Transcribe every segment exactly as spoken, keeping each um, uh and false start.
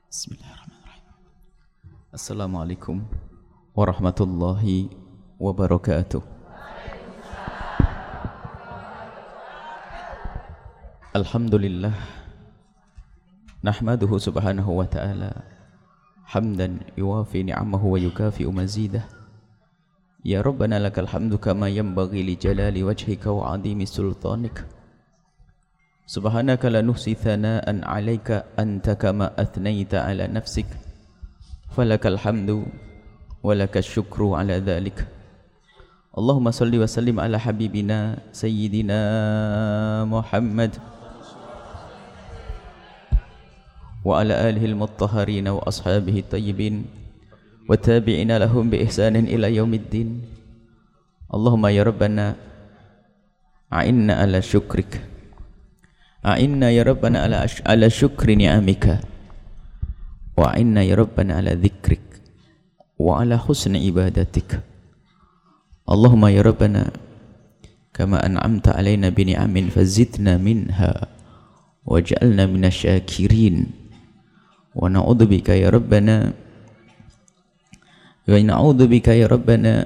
Bismillahirrahmanirrahim. Assalamualaikum warahmatullahi wabarakatuh. Alhamdulillah nahmaduhu subhanahu wa ta'ala hamdan yuwafi ni'amahu wa yukafi'u mazidah. Ya Rabbana lakal hamdu kama yanbaghi li jalali wajhika wa 'azimi sultanik. Subhanaka la nuhsi thana'an 'alaika anta kama athnaita 'ala nafsik. Falakal hamdu wa lakal syukru 'ala dhalik. Allahumma salli wa sallim ala habibina sayyidina Muhammad wa ala alihi al-mutahharin wa ashabihi at-tayyibin wa tabi'ina lahum bi ihsanin ila yaumiddin. Allahumma ya Rabbana a'inna ala syukrik, a'inna ya Rabbana ala, ala syukri ni'amika, wa a'inna ya Rabbana ala dhikrik wa ala husni ibadatik. Allahumma ya Rabbana kama an'amta alaina bi ni'amin fazidna minha waj'alna minasyakirin. Wa na'udzu bika ya Rabbana wa na'udzu bika ya Rabbana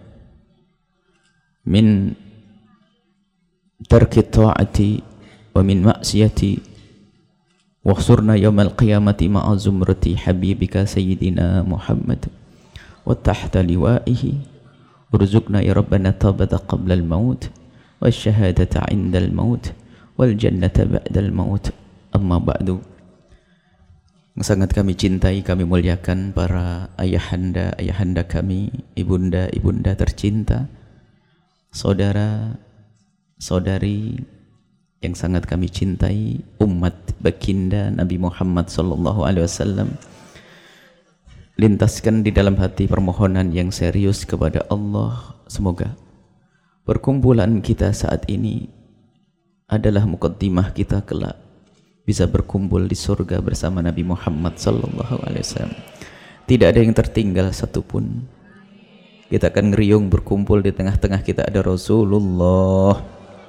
min tarki ta'ati wa min ma'siyati wakhsurna yawmal qiyamati ma'a zumrati habibika sayyidina Muhammad wa tahta liwa'ihi urzuqna ya Rabbana tabata qabla al-maut wa syahadata 'inda al-maut wal jannata ba'da al-maut. Amma ba'du. Sangat kami cintai, kami muliakan para ayahanda, ayahanda kami, ibunda, ibunda tercinta, saudara, saudari yang sangat kami cintai, umat baginda Nabi Muhammad sallallahu alaihi wasallam. Lintaskan di dalam hati permohonan yang serius kepada Allah, semoga perkumpulan kita saat ini adalah muqaddimah kita kelak bisa berkumpul di surga bersama Nabi Muhammad sallallahu alaihi wasallam. Tidak ada yang tertinggal satupun. Kita akan ngeriung berkumpul, di tengah-tengah kita ada Rasulullah.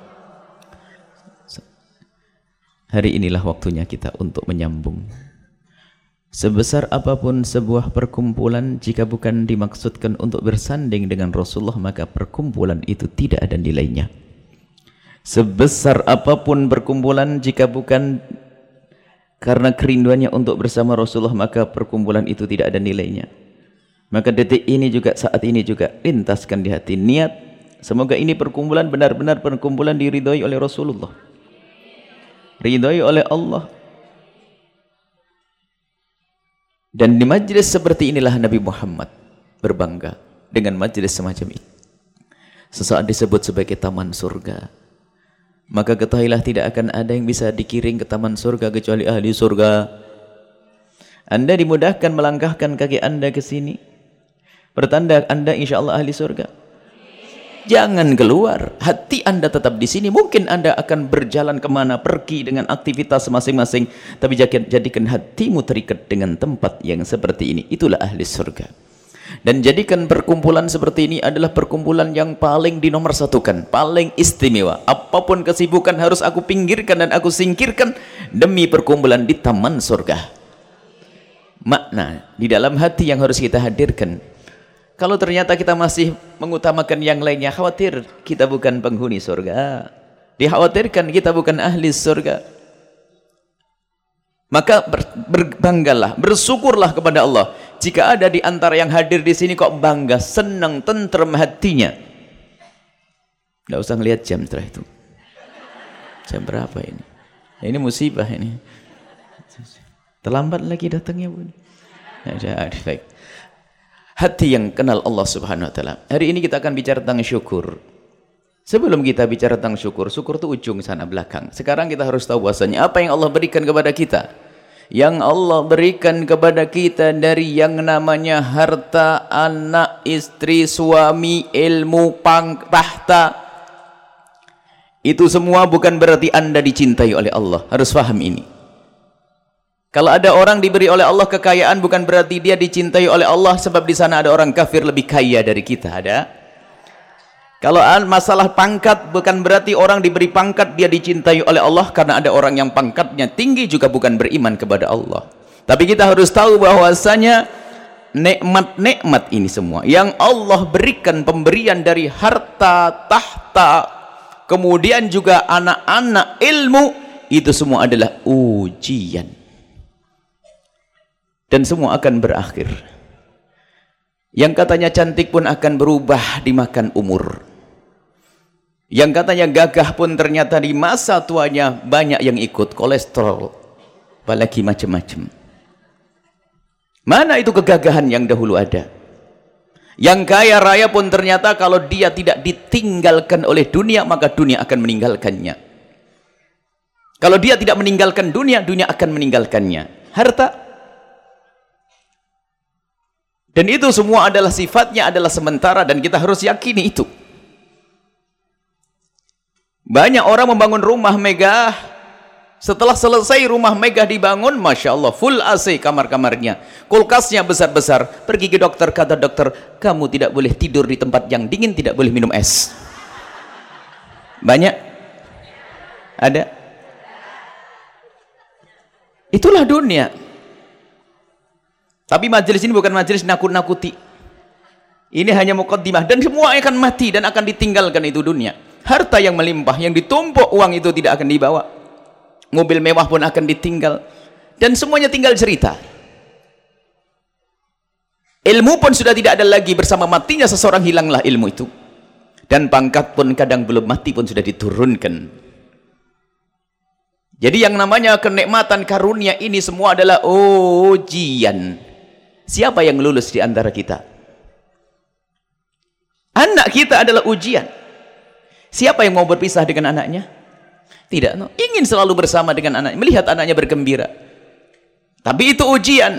Hari inilah waktunya kita untuk menyambung. Sebesar apapun sebuah perkumpulan, jika bukan dimaksudkan untuk bersanding dengan Rasulullah, maka perkumpulan itu tidak ada nilainya. Sebesar apapun perkumpulan, jika bukan karena kerinduannya untuk bersama Rasulullah, maka perkumpulan itu tidak ada nilainya. Maka detik ini juga, saat ini juga, lintaskan di hati niat, semoga ini perkumpulan benar-benar perkumpulan diridhoi oleh Rasulullah, ridhoi oleh Allah. Dan di majlis seperti inilah Nabi Muhammad berbangga dengan majlis semacam ini. Sesaat disebut sebagai taman surga, maka ketahuilah tidak akan ada yang bisa dikiring ke taman surga kecuali ahli surga. Anda dimudahkan melangkahkan kaki Anda ke sini, pertanda Anda insya Allah ahli surga. Jangan keluar, hati Anda tetap di sini. Mungkin Anda akan berjalan kemana, pergi dengan aktivitas masing-masing, tapi jadikan hatimu terikat dengan tempat yang seperti ini. Itulah ahli surga. Dan jadikan perkumpulan seperti ini adalah perkumpulan yang paling dinomorsatukan, paling istimewa. Apapun kesibukan harus aku pinggirkan dan aku singkirkan demi perkumpulan di taman surga. Makna di dalam hati yang harus kita hadirkan. Kalau ternyata kita masih mengutamakan yang lainnya, khawatir kita bukan penghuni surga, dikhawatirkan kita bukan ahli surga. Maka ber, berbanggalah, bersyukurlah kepada Allah jika ada di antara yang hadir di sini kok bangga, senang, tentrem hatinya. Tidak usah ngelihat jam setelah itu. Jam berapa ini? Ini musibah ini. Terlambat lagi datangnya, Bu. Ya, baik. Hati yang kenal Allah subhanahu wa ta'ala. Hari ini kita akan bicara tentang syukur. Sebelum kita bicara tentang syukur, syukur itu ujung sana belakang. Sekarang kita harus tahu bahwasanya apa yang Allah berikan kepada kita. Yang Allah berikan kepada kita dari yang namanya harta, anak, istri, suami, ilmu, pang, tahta. Itu semua bukan berarti Anda dicintai oleh Allah. Harus paham ini. Kalau ada orang diberi oleh Allah kekayaan, bukan berarti dia dicintai oleh Allah, sebab di sana ada orang kafir lebih kaya dari kita. Ada. Kalau masalah pangkat, bukan berarti orang diberi pangkat dia dicintai oleh Allah, karena ada orang yang pangkatnya tinggi juga bukan beriman kepada Allah. Tapi kita harus tahu bahwasanya nikmat-nikmat ini semua yang Allah berikan, pemberian dari harta, tahta, kemudian juga anak-anak, ilmu, itu semua adalah ujian. Dan semua akan berakhir. Yang katanya cantik pun akan berubah dimakan umur. Yang katanya gagah pun ternyata di masa tuanya banyak yang ikut kolesterol, apalagi macam-macam. Mana itu kegagahan yang dahulu ada? Yang kaya raya pun ternyata kalau dia tidak ditinggalkan oleh dunia, maka dunia akan meninggalkannya. Kalau dia tidak meninggalkan dunia, dunia akan meninggalkannya. Harta. Dan itu semua adalah sifatnya adalah sementara, dan kita harus yakini itu. Banyak orang membangun rumah megah. Setelah selesai rumah megah dibangun, Masya Allah, full A C kamar-kamarnya, kulkasnya besar-besar. Pergi ke dokter, kata dokter, kamu tidak boleh tidur di tempat yang dingin, tidak boleh minum es. Banyak? Ada? Itulah dunia. Tapi majelis ini bukan majelis nakut-nakuti. Ini hanya muqaddimah, dan semua akan mati dan akan ditinggalkan itu dunia. Harta yang melimpah, yang ditumpuk uang itu tidak akan dibawa. Mobil mewah pun akan ditinggal, dan semuanya tinggal cerita. Ilmu pun sudah tidak ada lagi, bersama matinya seseorang hilanglah ilmu itu. Dan pangkat pun kadang belum mati pun sudah diturunkan. Jadi yang namanya kenikmatan karunia ini semua adalah ujian. Siapa yang lulus di antara kita? Anak kita adalah ujian. Siapa yang mau berpisah dengan anaknya? Tidak, no. Ingin selalu bersama dengan anaknya, melihat anaknya bergembira. Tapi itu ujian.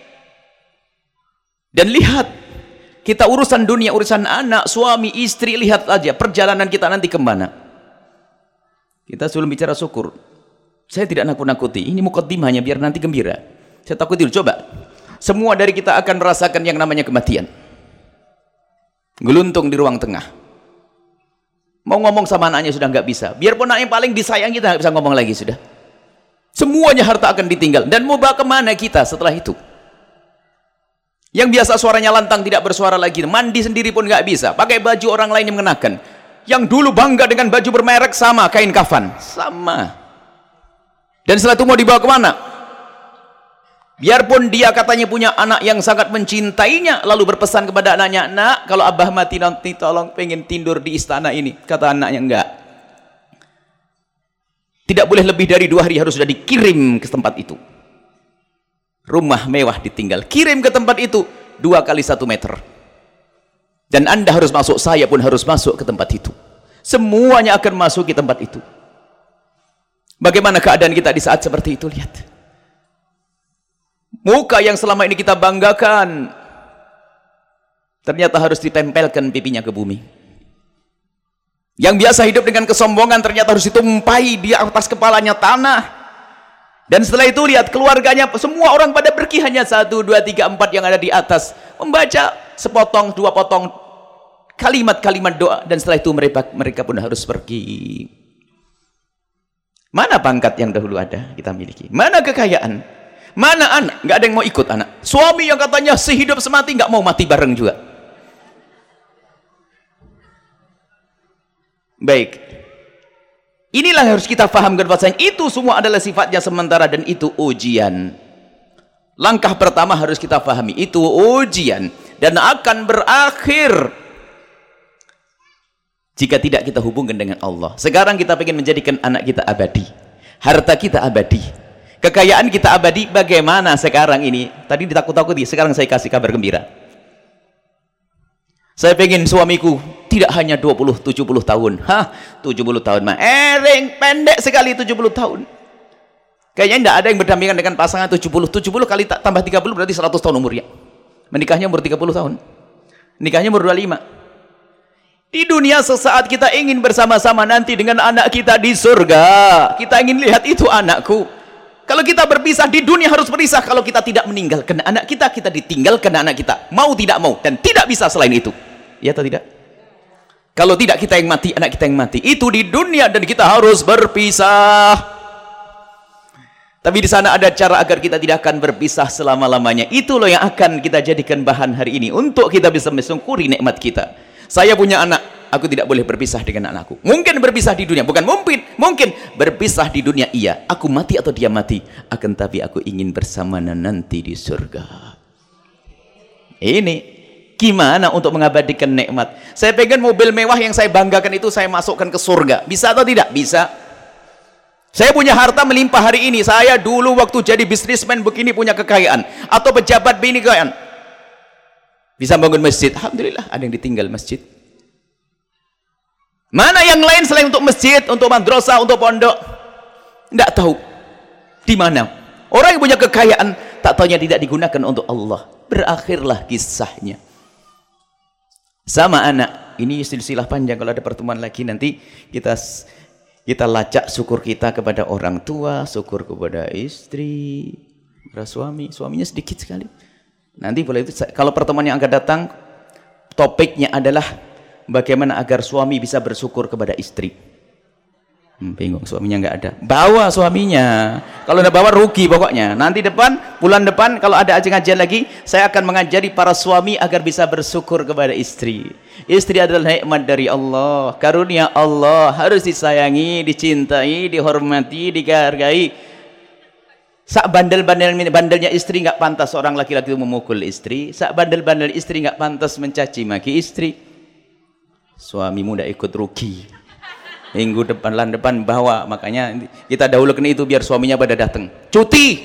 Dan lihat, kita urusan dunia, urusan anak, suami, istri, lihat aja perjalanan kita nanti kemana. Kita sebelum bicara syukur, saya tidak nakut-nakuti, ini muqaddimahnya biar nanti gembira. Saya takut dulu, coba. Semua dari kita akan merasakan yang namanya kematian. Geluntung di ruang tengah. Mau ngomong sama anaknya sudah nggak bisa. Biarpun anak yang paling disayang kita nggak bisa ngomong lagi sudah. Semuanya harta akan ditinggal. Dan mau bawa kemana kita setelah itu? Yang biasa suaranya lantang tidak bersuara lagi. Mandi sendiri pun nggak bisa. Pakai baju orang lain yang mengenakan. Yang dulu bangga dengan baju bermerek sama kain kafan. Sama. Dan setelah itu mau dibawa kemana? Biarpun dia katanya punya anak yang sangat mencintainya, lalu berpesan kepada anaknya, nak, kalau abah mati nanti tolong pengen tidur di istana ini. Kata anaknya, enggak. Tidak boleh lebih dari dua hari, harus sudah dikirim ke tempat itu. Rumah mewah ditinggal, kirim ke tempat itu dua kali satu meter. Dan anda harus masuk, saya pun harus masuk ke tempat itu. Semuanya akan masuk ke tempat itu. Bagaimana keadaan kita di saat seperti itu? Lihat. Muka yang selama ini kita banggakan ternyata harus ditempelkan pipinya ke bumi. Yang biasa hidup dengan kesombongan ternyata harus ditumpahi di atas kepalanya tanah. Dan setelah itu lihat keluarganya, semua orang pada pergi, hanya satu, dua, tiga, empat yang ada di atas membaca sepotong, dua potong kalimat-kalimat doa, dan setelah itu mereka, mereka pun harus pergi. Mana pangkat yang dahulu ada kita miliki? Mana kekayaan? Mana anak? Nggak ada yang mau ikut anak. Suami yang katanya sehidup semati nggak mau mati bareng juga. Baik. Inilah yang harus kita pahamkan, bahwasanya itu semua adalah sifatnya sementara dan itu ujian. Langkah pertama harus kita pahami, itu ujian dan akan berakhir jika tidak kita hubungkan dengan Allah. Sekarang kita ingin menjadikan anak kita abadi, harta kita abadi, kekayaan kita abadi. Bagaimana sekarang ini? Tadi ditakut-takuti, sekarang saya kasih kabar gembira. Saya pengen suamiku tidak hanya dua puluh, tujuh puluh tahun. Hah, tujuh puluh tahun mah ering, pendek sekali tujuh puluh tahun. Kayaknya tidak ada yang berdampingan dengan pasangan tujuh puluh. tujuh puluh kali tambah tiga puluh berarti seratus tahun umurnya. Menikahnya umur tiga puluh tahun. Nikahnya umur dua puluh lima. Di dunia sesaat kita ingin bersama-sama nanti dengan anak kita di surga. Kita ingin lihat itu anakku. Kalau kita berpisah di dunia harus berpisah. Kalau kita tidak meninggalkan anak kita, kita ditinggalkan anak kita. Mau tidak mau, dan tidak bisa selain itu. Ya atau tidak? Kalau tidak kita yang mati, anak kita yang mati. Itu di dunia dan kita harus berpisah. Tapi di sana ada cara agar kita tidak akan berpisah selama-lamanya. Itu loh yang akan kita jadikan bahan hari ini untuk kita bisa mensyukuri nikmat kita. Saya punya anak, aku tidak boleh berpisah dengan anakku. Mungkin berpisah di dunia, bukan mungkin, mungkin berpisah di dunia iya. Aku mati atau dia mati, akan tapi aku ingin bersamanya nanti di surga. Ini gimana untuk mengabadikan nikmat? Saya pengen mobil mewah yang saya banggakan itu saya masukkan ke surga. Bisa atau tidak? Bisa. Saya punya harta melimpah hari ini. Saya dulu waktu jadi bisnismen begini punya kekayaan. Atau pejabat bini kekayaan. Bisa bangun masjid. Alhamdulillah ada yang ditinggal masjid. Mana yang lain selain untuk masjid, untuk madrasah, untuk pondok? Tidak tahu. Di mana? Orang yang punya kekayaan, tak taunya tidak digunakan untuk Allah. Berakhirlah kisahnya. Sama anak. Ini silsilah panjang. Kalau ada pertemuan lagi nanti kita... Kita lacak syukur kita kepada orang tua, syukur kepada istri, kepada suami. Suaminya sedikit sekali. Nanti boleh itu, kalau pertemuan yang akan datang, topiknya adalah bagaimana agar suami bisa bersyukur kepada istri. Hmm, bingung, suaminya nggak ada. Bawa suaminya. Kalau udah bawa rugi pokoknya. Nanti depan, bulan depan kalau ada ajar-ajar lagi, saya akan mengajari para suami agar bisa bersyukur kepada istri. Istri adalah nikmat dari Allah, karunia Allah, harus disayangi, dicintai, dihormati, dihargai. Sak bandel-bandel bandelnya istri nggak pantas seorang laki-laki itu memukul istri. Sak bandel-bandel istri nggak pantas mencaci maki istri. Suamimu udah ikut rugi. Minggu depan, lan depan bawa. Makanya kita dahulukan itu biar suaminya pada datang. Cuti.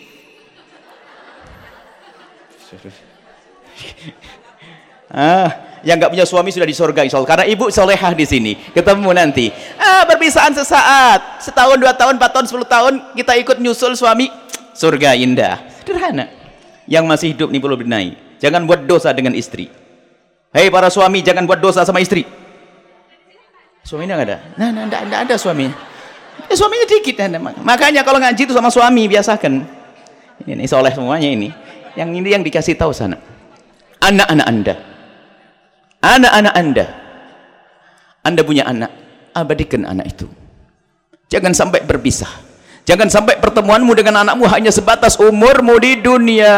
Ah, yang nggak punya suami sudah di surga insya Allah. Karena ibu solehah di sini. Ketemu nanti. Ah, perpisahan sesaat. Setahun, dua tahun, empat tahun, sepuluh tahun kita ikut nyusul suami. Surga indah. Sederhana. Yang masih hidup nih perlu benahi. Jangan buat dosa dengan istri. Hei para suami, jangan buat dosa sama istri. Suaminya nggak ada. Nah, nah, enggak, enggak ada suami. Ya, suaminya dikit. Nah, makanya kalau ngaji itu sama suami biasakan. Ini, ini soleh semuanya ini. Yang ini yang dikasih tahu sana. Anak-anak Anda. Anak-anak Anda. Anda punya anak. Abadikan anak itu. Jangan sampai berpisah. Jangan sampai pertemuanmu dengan anakmu hanya sebatas umurmu di dunia.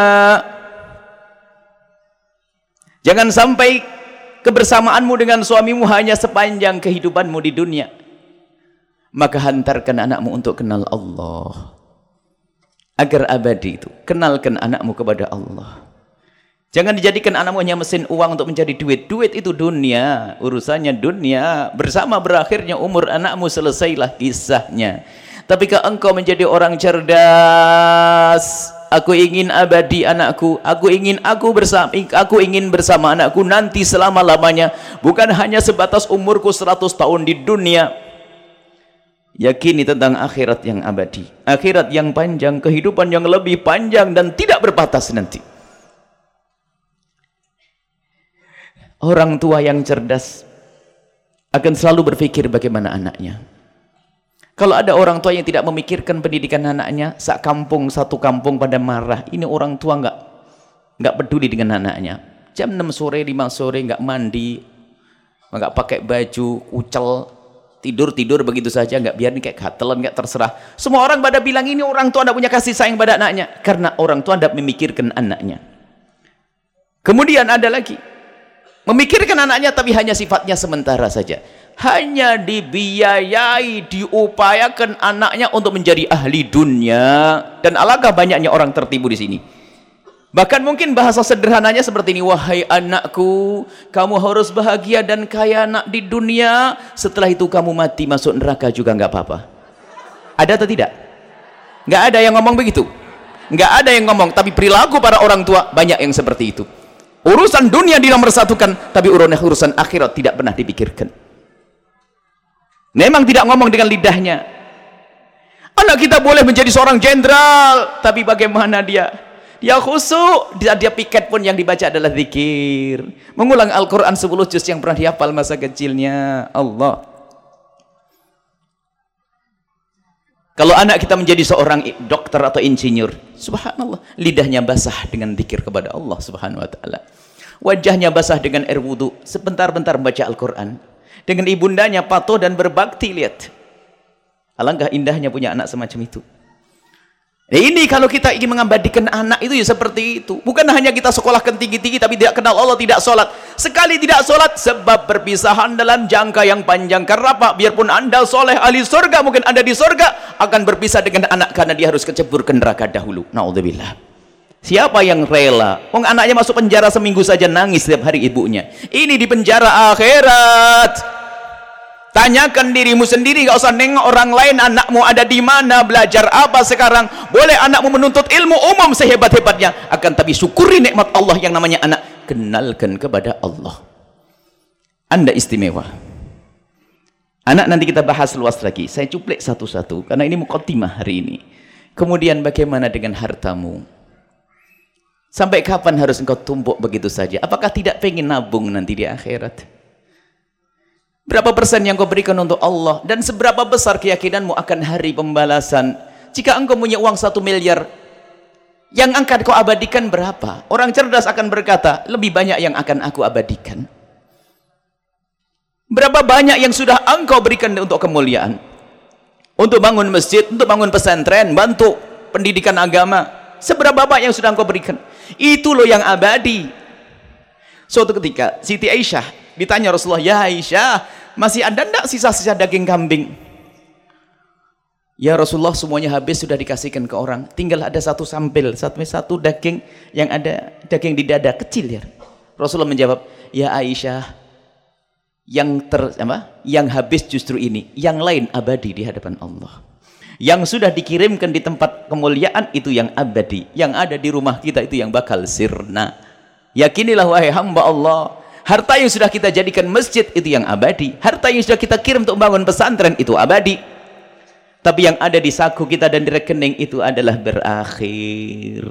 Jangan sampai kebersamaanmu dengan suamimu hanya sepanjang kehidupanmu di dunia. Maka hantarkan anakmu untuk kenal Allah. Agar abadi itu. Kenalkan anakmu kepada Allah. Jangan dijadikan anakmu hanya mesin uang untuk mencari duit. Duit itu dunia. Urusannya dunia. Bersama berakhirnya umur anakmu selesailah kisahnya. Tapi kalau engkau menjadi orang cerdas, aku ingin abadi anakku, aku ingin aku bersama, aku ingin bersama anakku nanti selama-lamanya, bukan hanya sebatas umurku seratus tahun di dunia. Yakini tentang akhirat yang abadi, akhirat yang panjang, kehidupan yang lebih panjang dan tidak berbatas nanti. Orang tua yang cerdas akan selalu berpikir bagaimana anaknya. Kalau ada orang tua yang tidak memikirkan pendidikan anaknya, sak kampung, satu kampung pada marah. Ini orang tua nggak nggak peduli dengan anaknya. Jam enam sore, lima sore nggak mandi, nggak pakai baju, kucel, tidur-tidur begitu saja, nggak biarin kayak gatelan, nggak terserah. Semua orang pada bilang ini orang tua tidak punya kasih sayang pada anaknya. Karena orang tua tidak memikirkan anaknya. Kemudian ada lagi. Memikirkan anaknya tapi hanya sifatnya sementara saja. Hanya dibiayai, diupayakan anaknya untuk menjadi ahli dunia, dan alangkah banyaknya orang tertipu di sini. Bahkan mungkin bahasa sederhananya seperti ini, wahai anakku, kamu harus bahagia dan kaya nak di dunia, setelah itu kamu mati masuk neraka juga nggak apa-apa. Ada atau tidak? Nggak ada yang ngomong begitu. Nggak ada yang ngomong, tapi perilaku para orang tua banyak yang seperti itu. Urusan dunia dinomorsatukan, tapi urusan akhirat tidak pernah dipikirkan. Memang tidak ngomong dengan lidahnya. Anak kita boleh menjadi seorang jenderal, tapi bagaimana dia? Dia khusyuk, dia, dia piket pun yang dibaca adalah zikir. Mengulang Al-Quran sepuluh juz yang pernah dihafal masa kecilnya. Allah. Kalau anak kita menjadi seorang dokter atau insinyur, subhanallah, lidahnya basah dengan zikir kepada Allah subhanahu wa ta'ala. Wajahnya basah dengan air wudu, sebentar-bentar membaca Al-Quran. Dengan ibundanya patuh dan berbakti, lihat. Alangkah indahnya punya anak semacam itu. Nah, ini kalau kita ingin mengabadikan anak itu ya seperti itu. Bukan hanya kita sekolahkan tinggi-tinggi tapi tidak kenal Allah, tidak sholat. Sekali tidak sholat sebab perpisahan dalam jangka yang panjang. Karena apa? Biarpun anda soleh ahli surga, mungkin anda di surga akan berpisah dengan anak karena dia harus kecebur ke neraka dahulu. Na'udzubillah. Siapa yang rela? Wong anaknya masuk penjara seminggu saja nangis setiap hari ibunya. Ini di penjara akhirat. Tanyakan dirimu sendiri, gak usah nengok orang lain. Anakmu ada di mana, belajar apa sekarang. Boleh anakmu menuntut ilmu umum sehebat-hebatnya, akan tapi syukuri nikmat Allah yang namanya anak. Kenalkan kepada Allah, anda istimewa. Anak nanti kita bahas luas lagi, saya cuplik satu-satu karena ini muqaddimah hari ini. Kemudian bagaimana dengan hartamu? Sampai kapan harus engkau tumpuk begitu saja? Apakah tidak pengen nabung nanti di akhirat? Berapa persen yang kau berikan untuk Allah? Dan seberapa besar keyakinanmu akan hari pembalasan? Jika engkau punya uang satu miliar, yang akan kau abadikan berapa? Orang cerdas akan berkata, lebih banyak yang akan aku abadikan. Berapa banyak yang sudah engkau berikan untuk kemuliaan? Untuk bangun masjid, untuk bangun pesantren, bantu pendidikan agama. Seberapa banyak yang sudah engkau berikan? Itu loh yang abadi. Suatu ketika, Siti Aisyah ditanya Rasulullah, ya Aisyah, masih ada enggak sisa-sisa daging kambing? Ya Rasulullah, semuanya habis, sudah dikasihkan ke orang. Tinggal ada satu sampel, satu satu daging yang ada daging di dada kecil ya. Rasulullah menjawab, ya Aisyah, yang ter apa? Yang habis justru ini, yang lain abadi di hadapan Allah. Yang sudah dikirimkan di tempat kemuliaan itu yang abadi. Yang ada di rumah kita itu yang bakal sirna. Yakinilah wahai hamba Allah, harta yang sudah kita jadikan masjid itu yang abadi. Harta yang sudah kita kirim untuk bangun pesantren itu abadi. Tapi yang ada di saku kita dan di rekening itu adalah berakhir.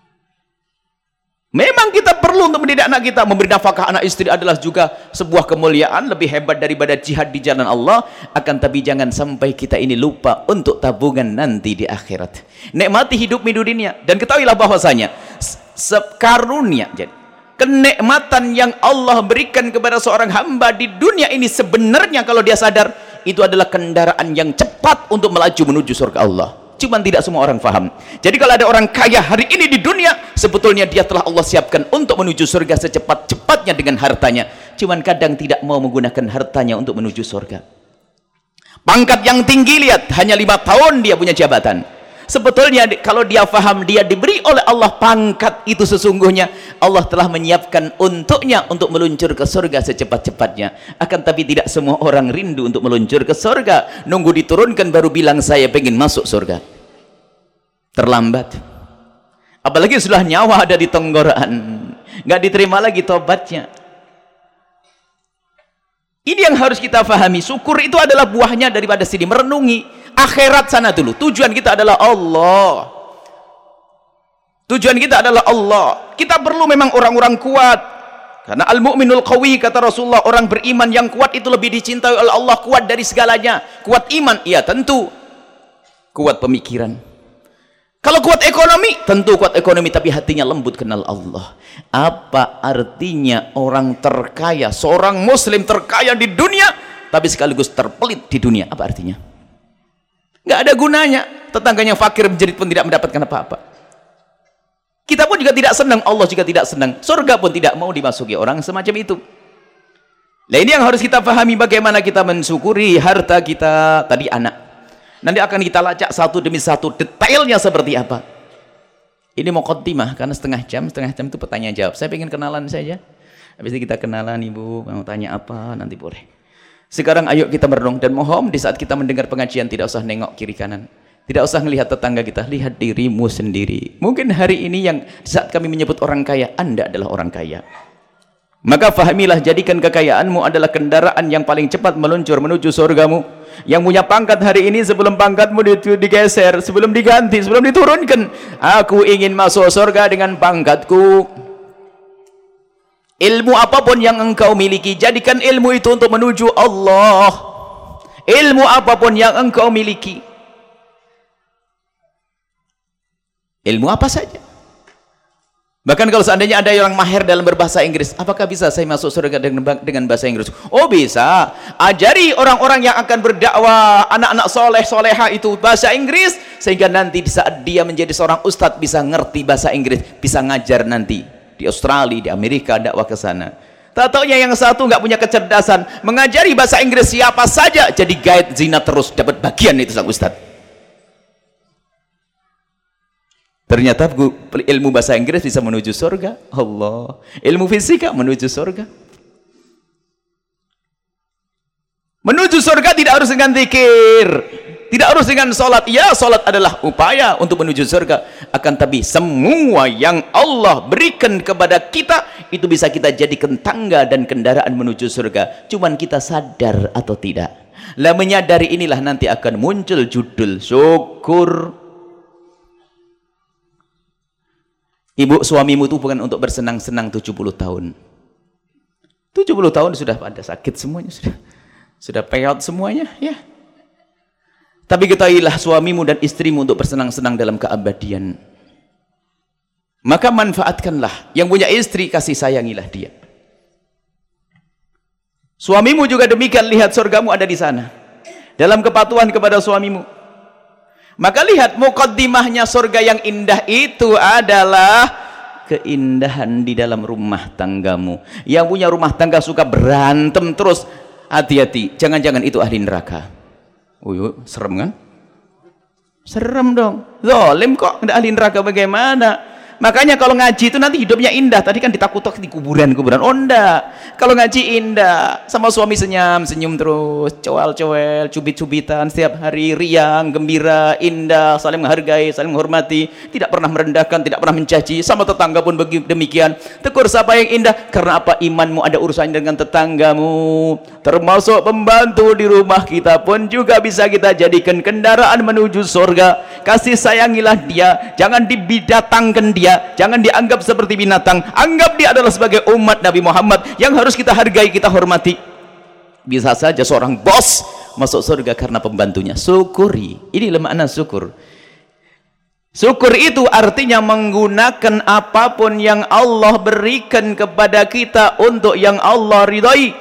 Memang kita perlu untuk mendidik anak kita. Memberi nafkah anak istri adalah juga sebuah kemuliaan, lebih hebat daripada jihad di jalan Allah. Akan tapi jangan sampai kita ini lupa untuk tabungan nanti di akhirat. Nikmati hidup di dunia. Dan ketahuilah bahwasanya karunia, jadi kenikmatan yang Allah berikan kepada seorang hamba di dunia ini sebenarnya kalau dia sadar itu adalah kendaraan yang cepat untuk melaju menuju surga Allah. Cuman tidak semua orang faham. Jadi kalau ada orang kaya hari ini di dunia, sebetulnya dia telah Allah siapkan untuk menuju surga secepat-cepatnya dengan hartanya. Cuman kadang tidak mau menggunakan hartanya untuk menuju surga. Pangkat yang tinggi, lihat, hanya lima tahun dia punya jabatan. Sebetulnya kalau dia faham dia diberi oleh Allah pangkat itu, sesungguhnya Allah telah menyiapkan untuknya untuk meluncur ke surga secepat-cepatnya. Akan tapi tidak semua orang rindu untuk meluncur ke surga. Nunggu diturunkan baru bilang saya pengen masuk surga. Terlambat. Apalagi sudah nyawa ada di tenggorokan, nggak diterima lagi tobatnya. Ini yang harus kita fahami. Syukur itu adalah buahnya daripada sini, merenungi akhirat sana dulu. Tujuan kita adalah Allah. Tujuan kita adalah Allah. Kita perlu memang orang-orang kuat. Karena al-mu'minul qawi, kata Rasulullah, orang beriman yang kuat itu lebih dicintai oleh Allah. Kuat dari segalanya. Kuat iman, iya tentu. Kuat pemikiran. Kalau kuat ekonomi, tentu kuat ekonomi, tapi hatinya lembut kenal Allah. Apa artinya orang terkaya, seorang muslim terkaya di dunia, tapi sekaligus terpelit di dunia? Apa artinya? Nggak ada gunanya. Tetangganya fakir menjerit pun tidak mendapatkan apa-apa. Kita pun juga tidak senang, Allah juga tidak senang. Surga pun tidak mau dimasuki orang semacam itu. Nah, ini yang harus kita pahami, bagaimana kita mensyukuri harta kita. Tadi anak. Nanti akan kita lacak satu demi satu detailnya seperti apa. Ini muqaddimah karena setengah jam, setengah jam itu pertanyaan jawab. Saya ingin kenalan saja. Habis itu kita kenalan, Ibu mau tanya apa nanti boleh. Sekarang ayo kita merenung dan mohon di saat kita mendengar pengajian tidak usah nengok kiri kanan. Tidak usah melihat tetangga kita, lihat dirimu sendiri. Mungkin hari ini yang di saat kami menyebut orang kaya, Anda adalah orang kaya. Maka fahamilah, jadikan kekayaanmu adalah kendaraan yang paling cepat meluncur menuju surgamu. Yang punya pangkat hari ini, sebelum pangkatmu digeser, sebelum diganti, sebelum diturunkan, aku ingin masuk surga dengan pangkatku. Ilmu apapun yang engkau miliki, jadikan ilmu itu untuk menuju Allah. Ilmu apapun yang engkau miliki, ilmu apa saja, Bahkan kalau seandainya ada orang mahir dalam berbahasa Inggris, apakah bisa saya masuk surga dengan, dengan bahasa Inggris? Oh bisa. Ajari orang-orang yang akan berdakwah, anak-anak soleh, soleha itu bahasa Inggris, sehingga nanti di saat dia menjadi seorang ustadz bisa ngerti bahasa Inggris, bisa ngajar nanti di Australia, di Amerika, dakwah ke sana. Tak taunya yang satu nggak punya kecerdasan, mengajari bahasa Inggris siapa saja, jadi guide zina terus, dapat bagian itu sang ustadz. Ternyata ilmu bahasa Inggris bisa menuju surga. Allah. Ilmu fisika menuju surga. Menuju surga tidak harus dengan zikir, tidak harus dengan sholat. Ya, sholat adalah upaya untuk menuju surga. Akan tapi semua yang Allah berikan kepada kita itu bisa kita jadikan tangga dan kendaraan menuju surga. Cuman kita sadar atau tidak. Lah menyadari inilah nanti akan muncul judul syukur. Ibu, suamimu itu bukan untuk bersenang-senang tujuh puluh tahun. tujuh puluh tahun sudah pada sakit semuanya, sudah sudah peot semuanya, ya. Tapi ketahuilah suamimu dan istrimu untuk bersenang-senang dalam keabadian. Maka manfaatkanlah. Yang punya istri, kasih sayangilah dia. Suamimu juga demikian, lihat surgamu ada di sana. Dalam kepatuhan kepada suamimu. Maka lihat muqaddimahnya surga yang indah itu adalah keindahan di dalam rumah tanggamu. Yang punya rumah tangga suka berantem terus, hati-hati, jangan-jangan itu ahli neraka. Uyuh, serem kan? Serem dong. Zalim kok, tidak ahli neraka bagaimana? Makanya kalau ngaji itu nanti hidupnya indah. Tadi kan ditakut-takut di kuburan-kuburan. Oh enggak. Kalau ngaji indah. Sama suami senyum, senyum terus. Cowel-cowel, cubit-cubitan. Setiap hari riang, gembira, indah. Saling menghargai, saling menghormati. Tidak pernah merendahkan, tidak pernah mencaci. Sama tetangga pun demikian. Tegur sapa yang indah. Karena apa? Imanmu ada urusannya dengan tetanggamu. Termasuk pembantu di rumah kita pun juga bisa kita jadikan kendaraan menuju surga. Kasih sayangilah dia. Jangan dibidatangkan dia. Jangan dianggap seperti binatang. Anggap dia adalah sebagai umat Nabi Muhammad yang harus kita hargai, kita hormati. Bisa saja seorang bos masuk surga karena pembantunya. Syukuri. Ini makna syukur. Syukur itu artinya menggunakan apapun yang Allah berikan kepada kita untuk yang Allah ridhai.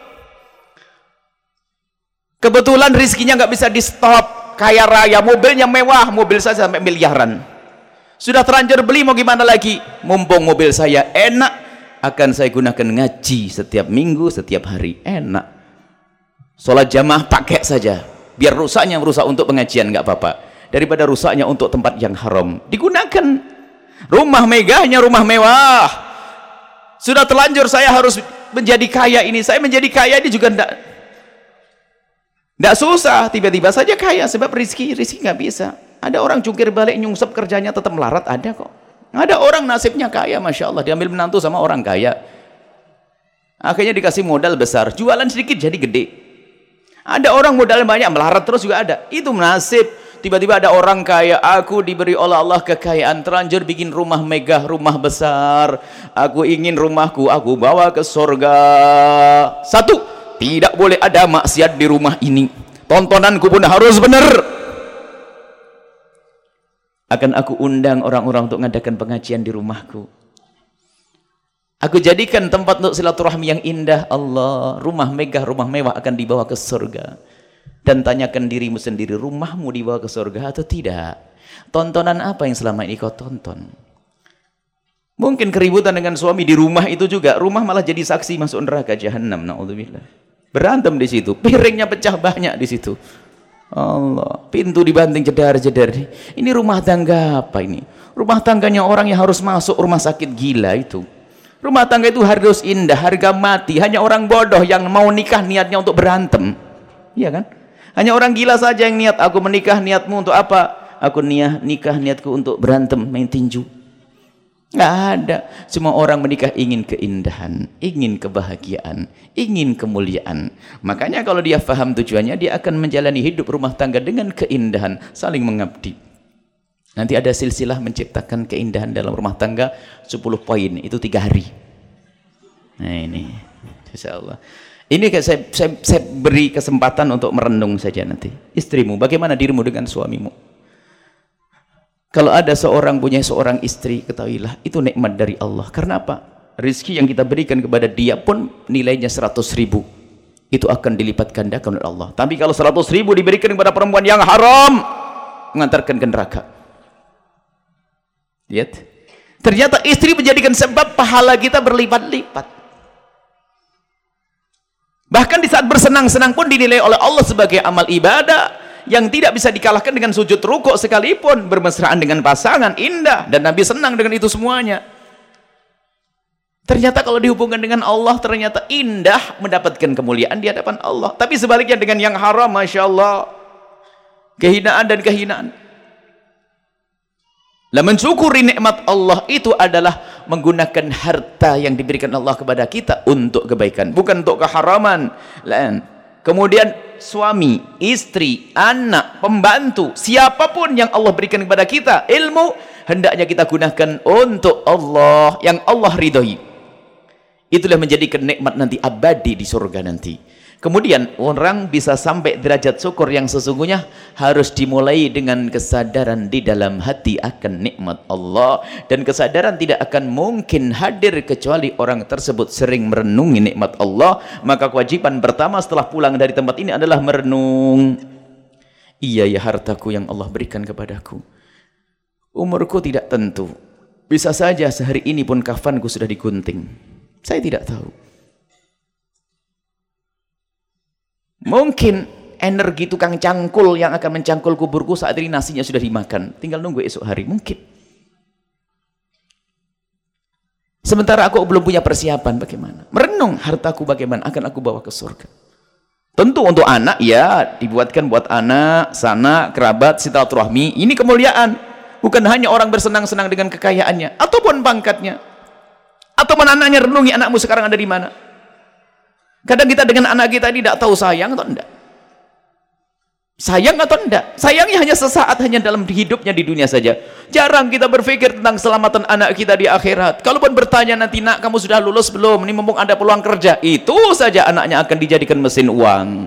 Kebetulan rizkinya nggak bisa di stop. Kaya raya, mobilnya mewah, mobil saya sampai miliaran. Sudah terlanjur beli, mau gimana lagi? Mumpung mobil saya enak, akan saya gunakan ngaji setiap minggu, setiap hari. Enak. Sholat jamaah pakai saja. Biar rusaknya rusak untuk pengajian, nggak apa-apa. Daripada rusaknya untuk tempat yang haram. Digunakan. Rumah megahnya rumah mewah. Sudah terlanjur saya harus menjadi kaya ini. Saya menjadi kaya ini juga enggak, enggak susah. Tiba-tiba saja kaya. Sebab rizki, rizki nggak bisa. Ada orang jungkir balik nyungsep kerjanya tetap melarat, ada kok. Ada orang nasibnya kaya, Masya Allah, diambil menantu sama orang kaya. Akhirnya dikasih modal besar, jualan sedikit jadi gede. Ada orang modal banyak, melarat terus juga ada. Itu nasib. Tiba-tiba ada orang kaya, aku diberi oleh Allah kekayaan, terlanjur bikin rumah megah, rumah besar. Aku ingin rumahku, aku bawa ke surga. Satu, tidak boleh ada maksiat di rumah ini. Tontonanku pun harus benar. Akan aku undang orang-orang untuk mengadakan pengajian di rumahku. Aku jadikan tempat untuk silaturahmi yang indah. Allah, rumah megah, rumah mewah akan dibawa ke surga. Dan tanyakan dirimu sendiri, rumahmu dibawa ke surga atau tidak? Tontonan apa yang selama ini kau tonton? Mungkin keributan dengan suami di rumah itu juga. Rumah malah jadi saksi masuk neraka jahanam. Na'udzubillah. Berantem di situ, piringnya pecah banyak di situ. Allah, pintu dibanting jedar-jedar. Ini rumah tangga apa ini? Rumah tangganya orang yang harus masuk rumah sakit gila itu. Rumah tangga itu harus indah, harga mati. Hanya orang bodoh yang mau nikah niatnya untuk berantem. Iya kan? Hanya orang gila saja yang niat, aku menikah niatmu untuk apa? Aku niat nikah niatku untuk berantem, main tinju. Nggak ada. Semua orang menikah ingin keindahan, ingin kebahagiaan, ingin kemuliaan. Makanya kalau dia faham tujuannya, dia akan menjalani hidup rumah tangga dengan keindahan, saling mengabdi. Nanti ada silsilah menciptakan keindahan dalam rumah tangga, sepuluh poin, itu tiga hari. Nah ini, insyaallah. Ini saya, saya, saya beri kesempatan untuk merenung saja nanti. Istrimu, bagaimana dirimu dengan suamimu? Kalau ada seorang punya seorang istri, ketahuilah itu nikmat dari Allah. Karena apa? Rizki yang kita berikan kepada dia pun nilainya seratus ribu. Itu akan dilipat gandakan oleh Allah. Tapi kalau seratus ribu diberikan kepada perempuan yang haram, mengantarkan ke neraka. Lihat. Ternyata istri menjadikan sebab pahala kita berlipat-lipat. Bahkan di saat bersenang-senang pun dinilai oleh Allah sebagai amal ibadah yang tidak bisa dikalahkan dengan sujud rukuk sekalipun, bermesraan dengan pasangan indah, dan Nabi senang dengan itu semuanya. Ternyata kalau dihubungkan dengan Allah ternyata indah, mendapatkan kemuliaan di hadapan Allah. Tapi sebaliknya dengan yang haram, Masya Allah, kehinaan dan kehinaan. Lah mensyukuri nikmat Allah itu adalah menggunakan harta yang diberikan Allah kepada kita untuk kebaikan, bukan untuk keharaman. Lain. Kemudian suami, istri, anak, pembantu, siapapun yang Allah berikan kepada kita, ilmu hendaknya kita gunakan untuk Allah yang Allah ridhoi. Itulah menjadikan nikmat nanti abadi di surga nanti. Kemudian orang bisa sampai derajat syukur yang sesungguhnya harus dimulai dengan kesadaran di dalam hati akan nikmat Allah, dan kesadaran tidak akan mungkin hadir kecuali orang tersebut sering merenungi nikmat Allah. Maka kewajiban pertama setelah pulang dari tempat ini adalah merenung. Iya ya, hartaku yang Allah berikan kepadaku. Umurku tidak tentu. Bisa saja sehari ini pun kafanku sudah digunting. Saya tidak tahu. Mungkin energi tukang cangkul yang akan mencangkul kuburku saat ini nasinya sudah dimakan, tinggal nunggu esok hari. Mungkin. Sementara aku belum punya persiapan, bagaimana? Merenung hartaku bagaimana akan aku bawa ke surga. Tentu untuk anak ya dibuatkan buat anak, sanak, kerabat, silaturahmi. Ini kemuliaan. Bukan hanya orang bersenang-senang dengan kekayaannya ataupun pangkatnya. Atau mana anaknya, renungi anakmu sekarang ada di mana. Kadang kita dengan anak kita tidak tahu sayang atau enggak. Sayang atau enggak? Sayangnya hanya sesaat, hanya dalam hidupnya di dunia saja. Jarang kita berpikir tentang keselamatan anak kita di akhirat. Kalaupun bertanya nanti, nak kamu sudah lulus belum? Ini mumpung ada peluang kerja. Itu saja anaknya akan dijadikan mesin uang.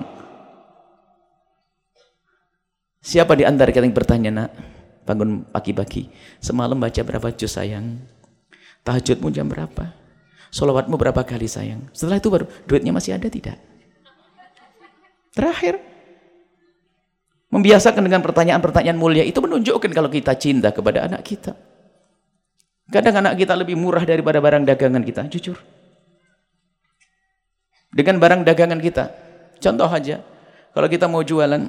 Siapa di antara kita yang bertanya, nak, bangun pagi-pagi, semalam baca berapa juz sayang? Tahajudmu jam berapa? Sholawatmu berapa kali sayang? Setelah itu baru, duitnya masih ada tidak? Terakhir, membiasakan dengan pertanyaan-pertanyaan mulia itu menunjukkan kalau kita cinta kepada anak kita. Kadang anak kita lebih murah daripada barang dagangan kita, jujur. Dengan barang dagangan kita, contoh aja, kalau kita mau jualan,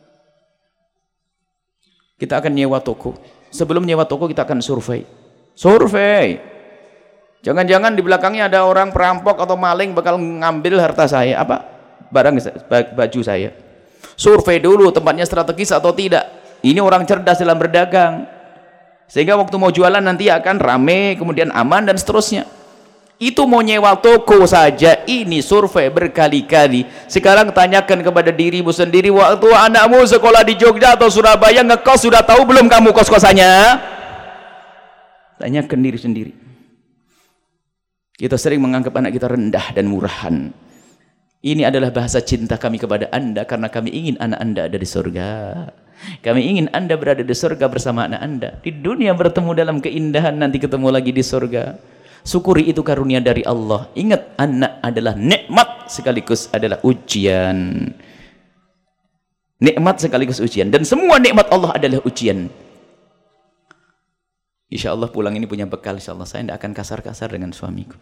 kita akan nyewa toko. Sebelum nyewa toko kita akan survei. Survei. Jangan-jangan di belakangnya ada orang perampok atau maling bakal ngambil harta saya, apa? Barang baju saya. Survei dulu tempatnya strategis atau tidak. Ini orang cerdas dalam berdagang. Sehingga waktu mau jualan nanti akan rame, kemudian aman dan seterusnya. Itu mau nyewa toko saja ini survei berkali-kali. Sekarang tanyakan kepada dirimu sendiri, waktu anakmu sekolah di Jogja atau Surabaya ngekos, sudah tahu belum kamu kos-kosannya? Tanyakan diri sendiri. Kita sering menganggap anak kita rendah dan murahan. Ini adalah bahasa cinta kami kepada Anda karena kami ingin anak Anda ada di surga. Kami ingin Anda berada di surga bersama anak Anda. Di dunia bertemu dalam keindahan, nanti ketemu lagi di surga. Syukuri itu karunia dari Allah. Ingat, anak adalah nikmat sekaligus adalah ujian. Nikmat sekaligus ujian. Dan semua nikmat Allah adalah ujian. Insya Allah pulang ini punya bekal. Insya Allah saya tidak akan kasar-kasar dengan suamiku.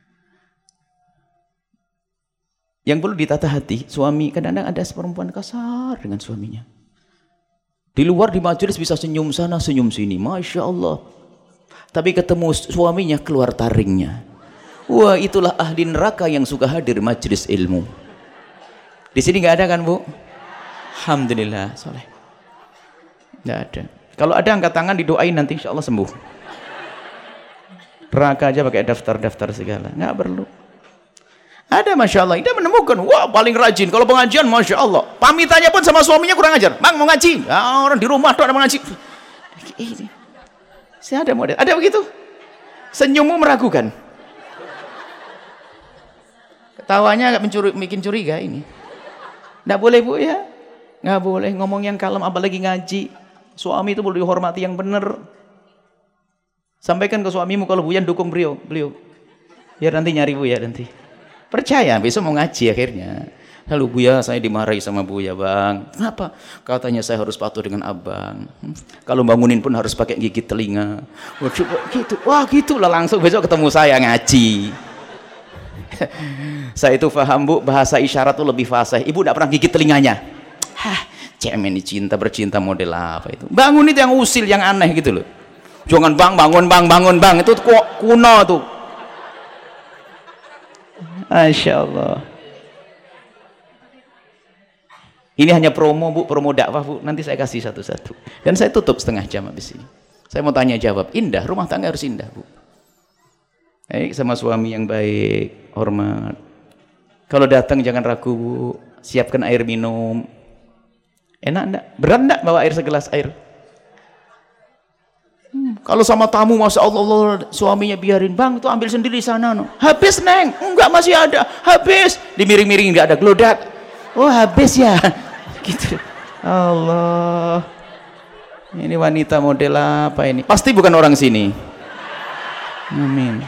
Yang perlu ditata hati, suami kadang-kadang ada perempuan kasar dengan suaminya. Di luar di majelis bisa senyum sana, senyum sini, Masya Allah. Tapi ketemu suaminya keluar taringnya. Wah, itulah ahli neraka yang suka hadir majelis ilmu. Di sini nggak ada kan, Bu? Alhamdulillah, soleh. Nggak ada. Kalau ada angkat tangan didoain nanti insya Allah sembuh. Neraka aja pakai daftar-daftar segala, nggak perlu. Ada, Masya Allah, dia menemukan, wah paling rajin kalau pengajian, Masya Allah. Pamitannya pun sama suaminya kurang ajar. Bang mau ngaji, ya, orang di rumah tuh ada mengaji. Ini, saya ada model, ada begitu. Senyummu meragukan. Ketawanya agak mencuri, bikin curiga ini. Nggak boleh, Bu, ya. Nggak boleh ngomong yang kalem apalagi ngaji. Suami itu perlu dihormati yang benar. Sampaikan ke suamimu kalau Buya dukung beliau, beliau. Biar nanti nyari Buya nanti. Percaya, besok mau ngaji akhirnya. Lalu Buya, saya dimarahi sama Buya, Bang. Kenapa? Katanya saya harus patuh dengan abang. Hmm. Kalau bangunin pun harus pakai gigit telinga. Wah, gitu. Wah, gitulah langsung besok ketemu saya ngaji. Saya itu paham, Bu, bahasa isyarat itu lebih fasih. Ibu tidak pernah gigit telinganya. Hah, cemen ini cinta bercinta model apa itu? Bangun itu yang usil, yang aneh gitu loh. Jangan bang, bangun bang, bangun bang. Itu kok kuno tuh. Masya Allah. Ini hanya promo, Bu, promo dakwah, Bu. Nanti saya kasih satu-satu. Dan saya tutup setengah jam habis ini. Saya mau tanya jawab. Indah, rumah tangga harus indah, Bu. Baik, sama suami yang baik, hormat. Kalau datang jangan ragu, Bu. Siapkan air minum. Enak enggak? Berat enggak bawa air segelas air? Hmm. Kalau sama tamu, Masya Allah, suaminya biarin, Bang, itu ambil sendiri sana. No. Habis, Neng. Enggak, masih ada. Habis. Dimiring-miring, enggak ada gelodak. Oh, habis ya. Gitu. Allah. Ini wanita model apa ini? Pasti bukan orang sini. Amin.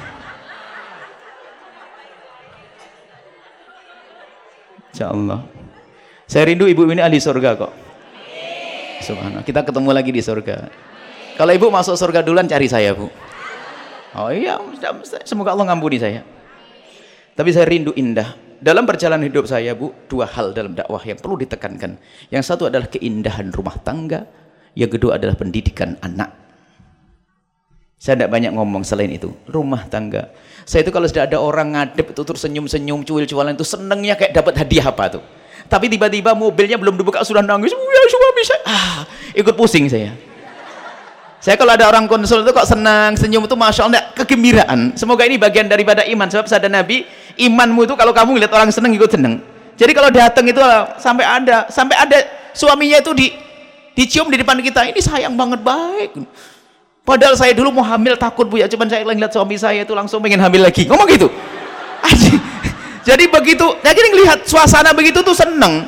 Insyaallah. Saya rindu ibu ini ahli surga kok. Subhanallah. Kita ketemu lagi di surga. Kalau ibu masuk surga duluan, cari saya, Bu. Oh iya, semoga Allah ngampuni saya. Tapi saya rindu indah. Dalam perjalanan hidup saya, Bu, dua hal dalam dakwah yang perlu ditekankan. Yang satu adalah keindahan rumah tangga. Yang kedua adalah pendidikan anak. Saya tidak banyak ngomong selain itu. Rumah tangga. Saya itu kalau sudah ada orang ngadep itu terus senyum-senyum, cuil-cuilan itu senengnya kayak dapat hadiah apa tuh. Tapi tiba-tiba mobilnya belum dibuka sudah nangis. Ya suami saya. Ah, ikut pusing saya. Saya kalau ada orang konsul itu kok senang, senyum itu Masya Allah, kegembiraan. Semoga ini bagian daripada iman. Sebab sabda Nabi, imanmu itu kalau kamu lihat orang senang ikut senang. Jadi kalau datang itu sampai ada, sampai ada suaminya itu di dicium di depan kita. Ini sayang banget, baik. Padahal saya dulu mau hamil takut, Bu, ya cuman saya lihat suami saya itu langsung pengen hamil lagi. Ngomong gitu. Jadi begitu, lagi lihat suasana begitu tuh seneng.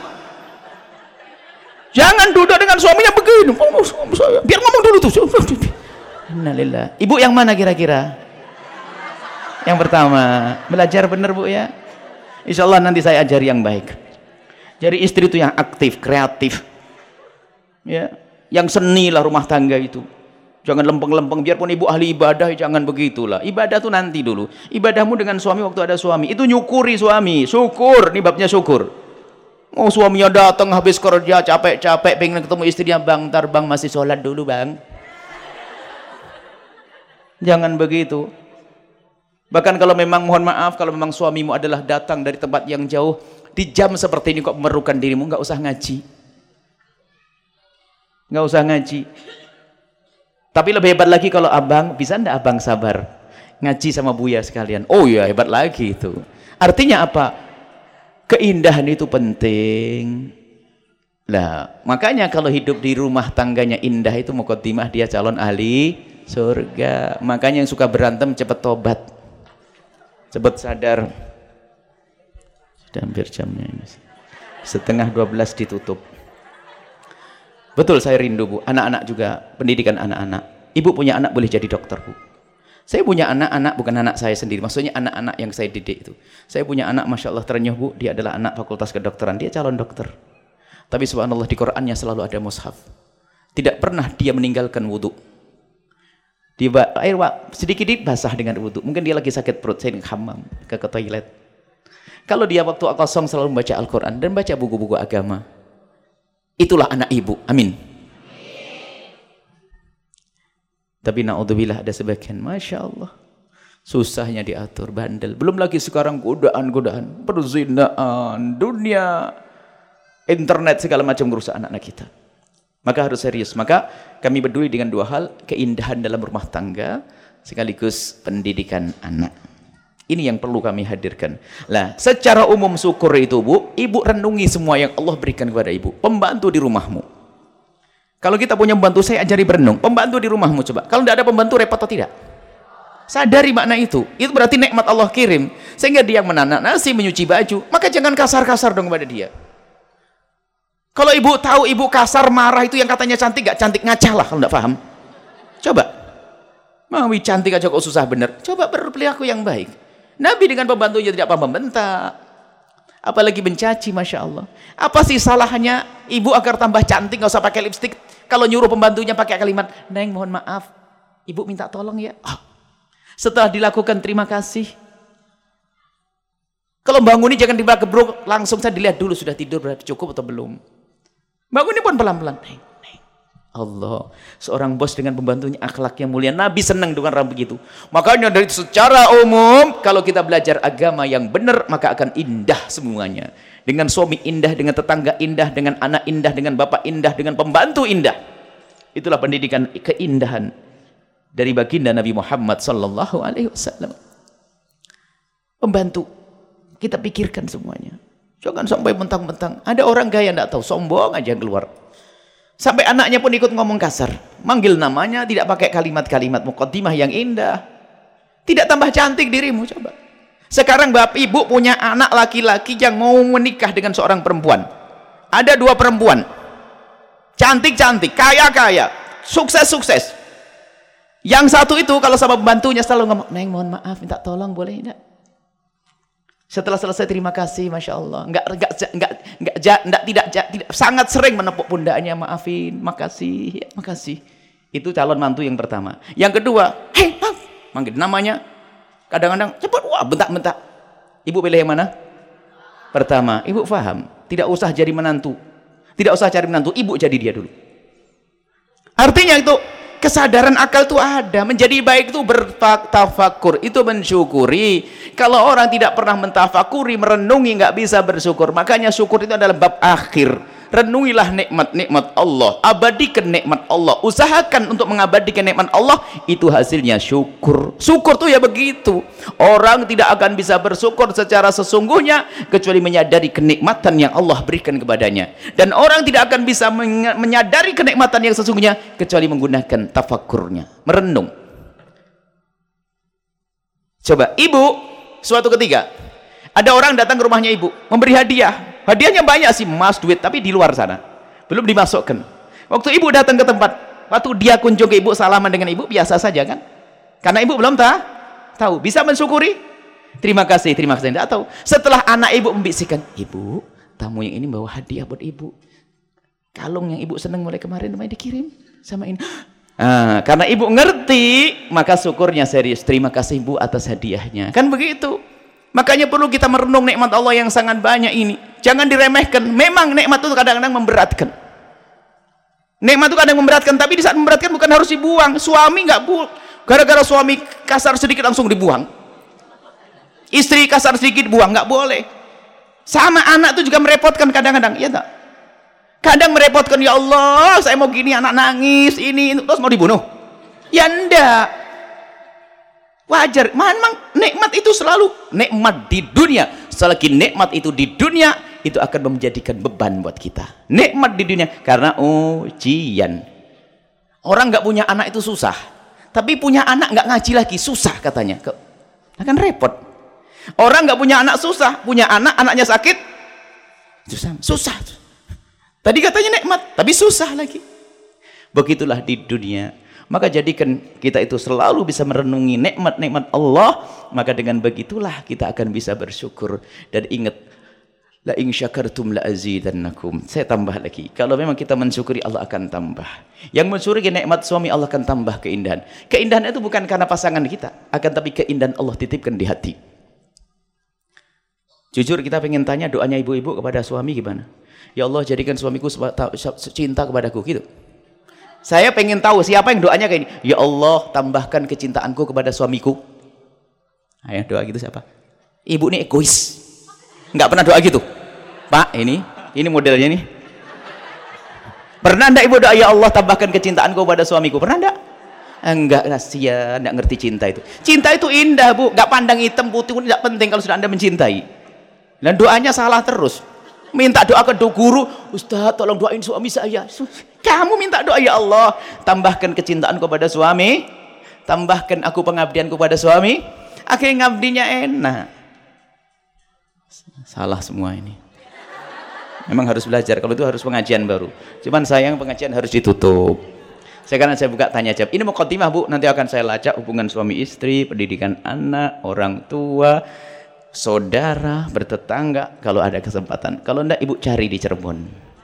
Jangan duduk dengan suaminya begini. Oh, suami saya. Biar ngomong dulu tuh. Innalillah. Ibu yang mana kira-kira? Yang pertama. Belajar bener, Bu, ya. Insya Allah nanti saya ajari yang baik. Jadi istri itu yang aktif, kreatif. Ya, yang seni lah rumah tangga itu. Jangan lempeng-lempeng, biarpun ibu ahli ibadah, jangan begitulah. Ibadah tuh nanti dulu. Ibadahmu dengan suami waktu ada suami. Itu nyukuri suami. Syukur, ini babnya syukur. Oh, suaminya datang habis kerja, capek-capek, pengen ketemu istrinya, Bang, ntar Bang masih sholat dulu, Bang. Jangan begitu. Bahkan kalau memang, mohon maaf, kalau memang suamimu adalah datang dari tempat yang jauh, di jam seperti ini kok memerlukan dirimu, nggak usah ngaji. Nggak usah ngaji. Tapi lebih hebat lagi kalau abang, bisa ndak abang sabar ngaji sama Buya sekalian? Oh ya, hebat lagi itu. Artinya apa? Keindahan itu penting. Nah, makanya kalau hidup di rumah tangganya indah itu muqaddimah dia calon ahli surga. Makanya yang suka berantem cepat tobat, cepat sadar. Sudah hampir jamnya ini. Setengah dua belas ditutup. Betul, saya rindu, Bu. Anak-anak juga, pendidikan anak-anak. Ibu punya anak boleh jadi dokter, Bu. Saya punya anak-anak, bukan anak saya sendiri. Maksudnya anak-anak yang saya didik itu. Saya punya anak, Masya Allah terenyuh, Bu. Dia adalah anak fakultas kedokteran. Dia calon dokter. Tapi subhanallah di Qur'annya selalu ada mushaf. Tidak pernah dia meninggalkan wudhu. Di air sedikit basah dengan wudhu. Mungkin dia lagi sakit perut, saya hamam ke, ke toilet. Kalau dia waktu kosong selalu membaca Al-Quran dan baca buku-buku agama. Itulah anak ibu, amin. Tapi na'udzubillah ada sebagian, Masya Allah, susahnya diatur, bandel. Belum lagi sekarang godaan-godaan, perzinaan, dunia, internet, segala macam merusak anak-anak kita. Maka harus serius. Maka kami peduli dengan dua hal, keindahan dalam rumah tangga, sekaligus pendidikan anak. Ini yang perlu kami hadirkan. Lah, secara umum syukur itu, Bu, ibu renungi semua yang Allah berikan kepada ibu. Pembantu di rumahmu. Kalau kita punya pembantu, saya ajari berenung. Pembantu di rumahmu coba. Kalau tidak ada pembantu, repot atau tidak? Sadari makna itu. Itu berarti nikmat Allah kirim. Sehingga dia yang menanak nasi, menyuci baju. Maka jangan kasar-kasar dong kepada dia. Kalau ibu tahu ibu kasar marah itu yang katanya cantik, gak cantik, ngaca lah kalau gak paham. Coba, mau cantik aja kok susah bener. Coba berperilaku yang baik. Nabi dengan pembantunya tidak apa membentak, apalagi mencaci, masya Allah. Apa sih salahnya ibu agar tambah cantik gak usah pakai lipstik? Kalau nyuruh pembantunya pakai kalimat, Neng mohon maaf, ibu minta tolong ya. Oh. Setelah dilakukan terima kasih. Kalau bangun ini jangan dibawa gebrok, langsung saya dilihat dulu sudah tidur berarti cukup atau belum. Bangun ini pun pelan-pelan. Neng, neng. Allah, seorang bos dengan pembantunya akhlaknya mulia. Nabi senang dengan orang begitu. Makanya dari secara umum kalau kita belajar agama yang benar maka akan indah semuanya. Dengan suami indah, dengan tetangga indah, dengan anak indah, dengan bapak indah, dengan pembantu indah. Itulah pendidikan keindahan dari baginda Nabi Muhammad sallallahu alaihi wasallam. Pembantu kita pikirkan semuanya. Jangan sampai mentang-mentang ada orang gaya enggak tahu, sombong aja keluar. Sampai anaknya pun ikut ngomong kasar. Manggil namanya tidak pakai kalimat-kalimat muqaddimah yang indah. Tidak tambah cantik dirimu, coba. Sekarang bapak ibu punya anak laki-laki yang mau menikah dengan seorang perempuan. Ada dua perempuan. Cantik-cantik, kaya-kaya, sukses-sukses. Yang satu itu kalau sama pembantunya selalu ngomong, Neng mohon maaf, minta tolong boleh enggak? Setelah selesai terima kasih, masya Allah. Enggak, enggak, enggak, enggak, enggak, tidak, tidak, sangat sering menepuk pundaknya, maafin, makasih, ya, makasih. Itu calon mantu yang pertama. Yang kedua, hei, manggil namanya. Kadang-kadang cepat, wah, bentak-bentak. Ibu pilih yang mana? Pertama, ibu paham. Tidak usah jadi menantu, tidak usah cari menantu, ibu jadi dia dulu. Artinya itu kesadaran akal itu ada. Menjadi baik itu bertafakur, itu mensyukuri. Kalau orang tidak pernah mentafakuri, merenungi, nggak bisa bersyukur. Makanya syukur itu adalah bab akhir. Renungilah nikmat-nikmat Allah, abadikan nikmat Allah, usahakan untuk mengabadikan nikmat Allah. Itu hasilnya syukur. Syukur tuh ya begitu. Orang tidak akan bisa bersyukur secara sesungguhnya kecuali menyadari kenikmatan yang Allah berikan kepadanya. Dan orang tidak akan bisa menyadari kenikmatan yang sesungguhnya kecuali menggunakan tafakurnya, merenung. Coba, ibu suatu ketika ada orang datang ke rumahnya ibu, memberi hadiah. Hadiahnya banyak sih, emas, duit, tapi di luar sana belum dimasukkan. Waktu ibu datang ke tempat, waktu dia kunjung ke ibu, salaman dengan ibu biasa saja kan, karena ibu belum tahu, tahu bisa mensyukuri. Terima kasih, terima kasih, tidak tahu. Setelah anak ibu membisikkan, ibu, tamu yang ini bawa hadiah buat ibu, kalung yang ibu senang mulai kemarin mulai dikirim sama ini. Nah, karena ibu ngerti, maka syukurnya serius. Terima kasih ibu atas hadiahnya, kan begitu. Makanya perlu kita merenung nikmat Allah yang sangat banyak ini. Jangan diremehkan. Memang nikmat itu kadang-kadang memberatkan. Nikmat itu kadang memberatkan, tapi di saat memberatkan bukan harus dibuang. Suami nggak bu, gara-gara suami kasar sedikit langsung dibuang. Istri kasar sedikit buang, nggak boleh. Sama anak itu juga merepotkan kadang-kadang, ya tak? Kadang merepotkan, ya Allah, saya mau gini, anak nangis, ini, terus mau dibunuh. Ya enggak. Wajar, memang nikmat itu selalu nikmat di dunia. Selagi nikmat itu di dunia, itu akan menjadikan beban buat kita. Nikmat di dunia karena ujian. Orang nggak punya anak itu susah, tapi punya anak nggak ngaji lagi susah katanya. Akan repot. Orang nggak punya anak susah, punya anak anaknya sakit susah. Susah. Tadi katanya nikmat, tapi susah lagi. Begitulah di dunia. Maka jadikan kita itu selalu bisa merenungi nikmat-nikmat Allah, maka dengan begitulah kita akan bisa bersyukur. Dan ingat, la in syakartum la azidannakum. Saya tambah lagi, kalau memang kita mensyukuri, Allah akan tambah. Yang mensyukuri nikmat suami, Allah akan tambah keindahan. Keindahan itu bukan karena pasangan kita, akan tapi keindahan Allah titipkan di hati. Jujur kita pengen tanya doanya ibu-ibu kepada suami gimana? Ya Allah, jadikan suamiku cinta kepadaku, gitu. Saya pengen tahu siapa yang doanya kayak ini. Ya Allah, tambahkan kecintaanku kepada suamiku. Ayo doa gitu siapa? Ibu ini egois, nggak pernah doa gitu. Pak, ini ini modelnya nih. Pernah enggak ibu doa, ya Allah tambahkan kecintaanku kepada suamiku? Pernah enggak? Enggak, kasihan, enggak ngerti cinta itu. Cinta itu indah bu, nggak pandang hitam putih, tidak penting kalau sudah anda mencintai. Dan doanya salah terus. Minta doa ke do guru, Ustaz tolong doain suami saya. Kamu minta doa, ya Allah tambahkan kecintaan kepada suami, tambahkan aku pengabdian kepada suami, akhirnya ngabdinya enak. Salah semua ini. Memang harus belajar. Kalau itu harus pengajian baru. Cuman sayang pengajian harus ditutup. Sekarang saya buka tanya jawab. Ini mukadimah Bu, nanti akan saya lacak hubungan suami istri, pendidikan anak, orang tua, saudara, bertetangga kalau ada kesempatan. Kalau enggak Ibu cari di Cirebon.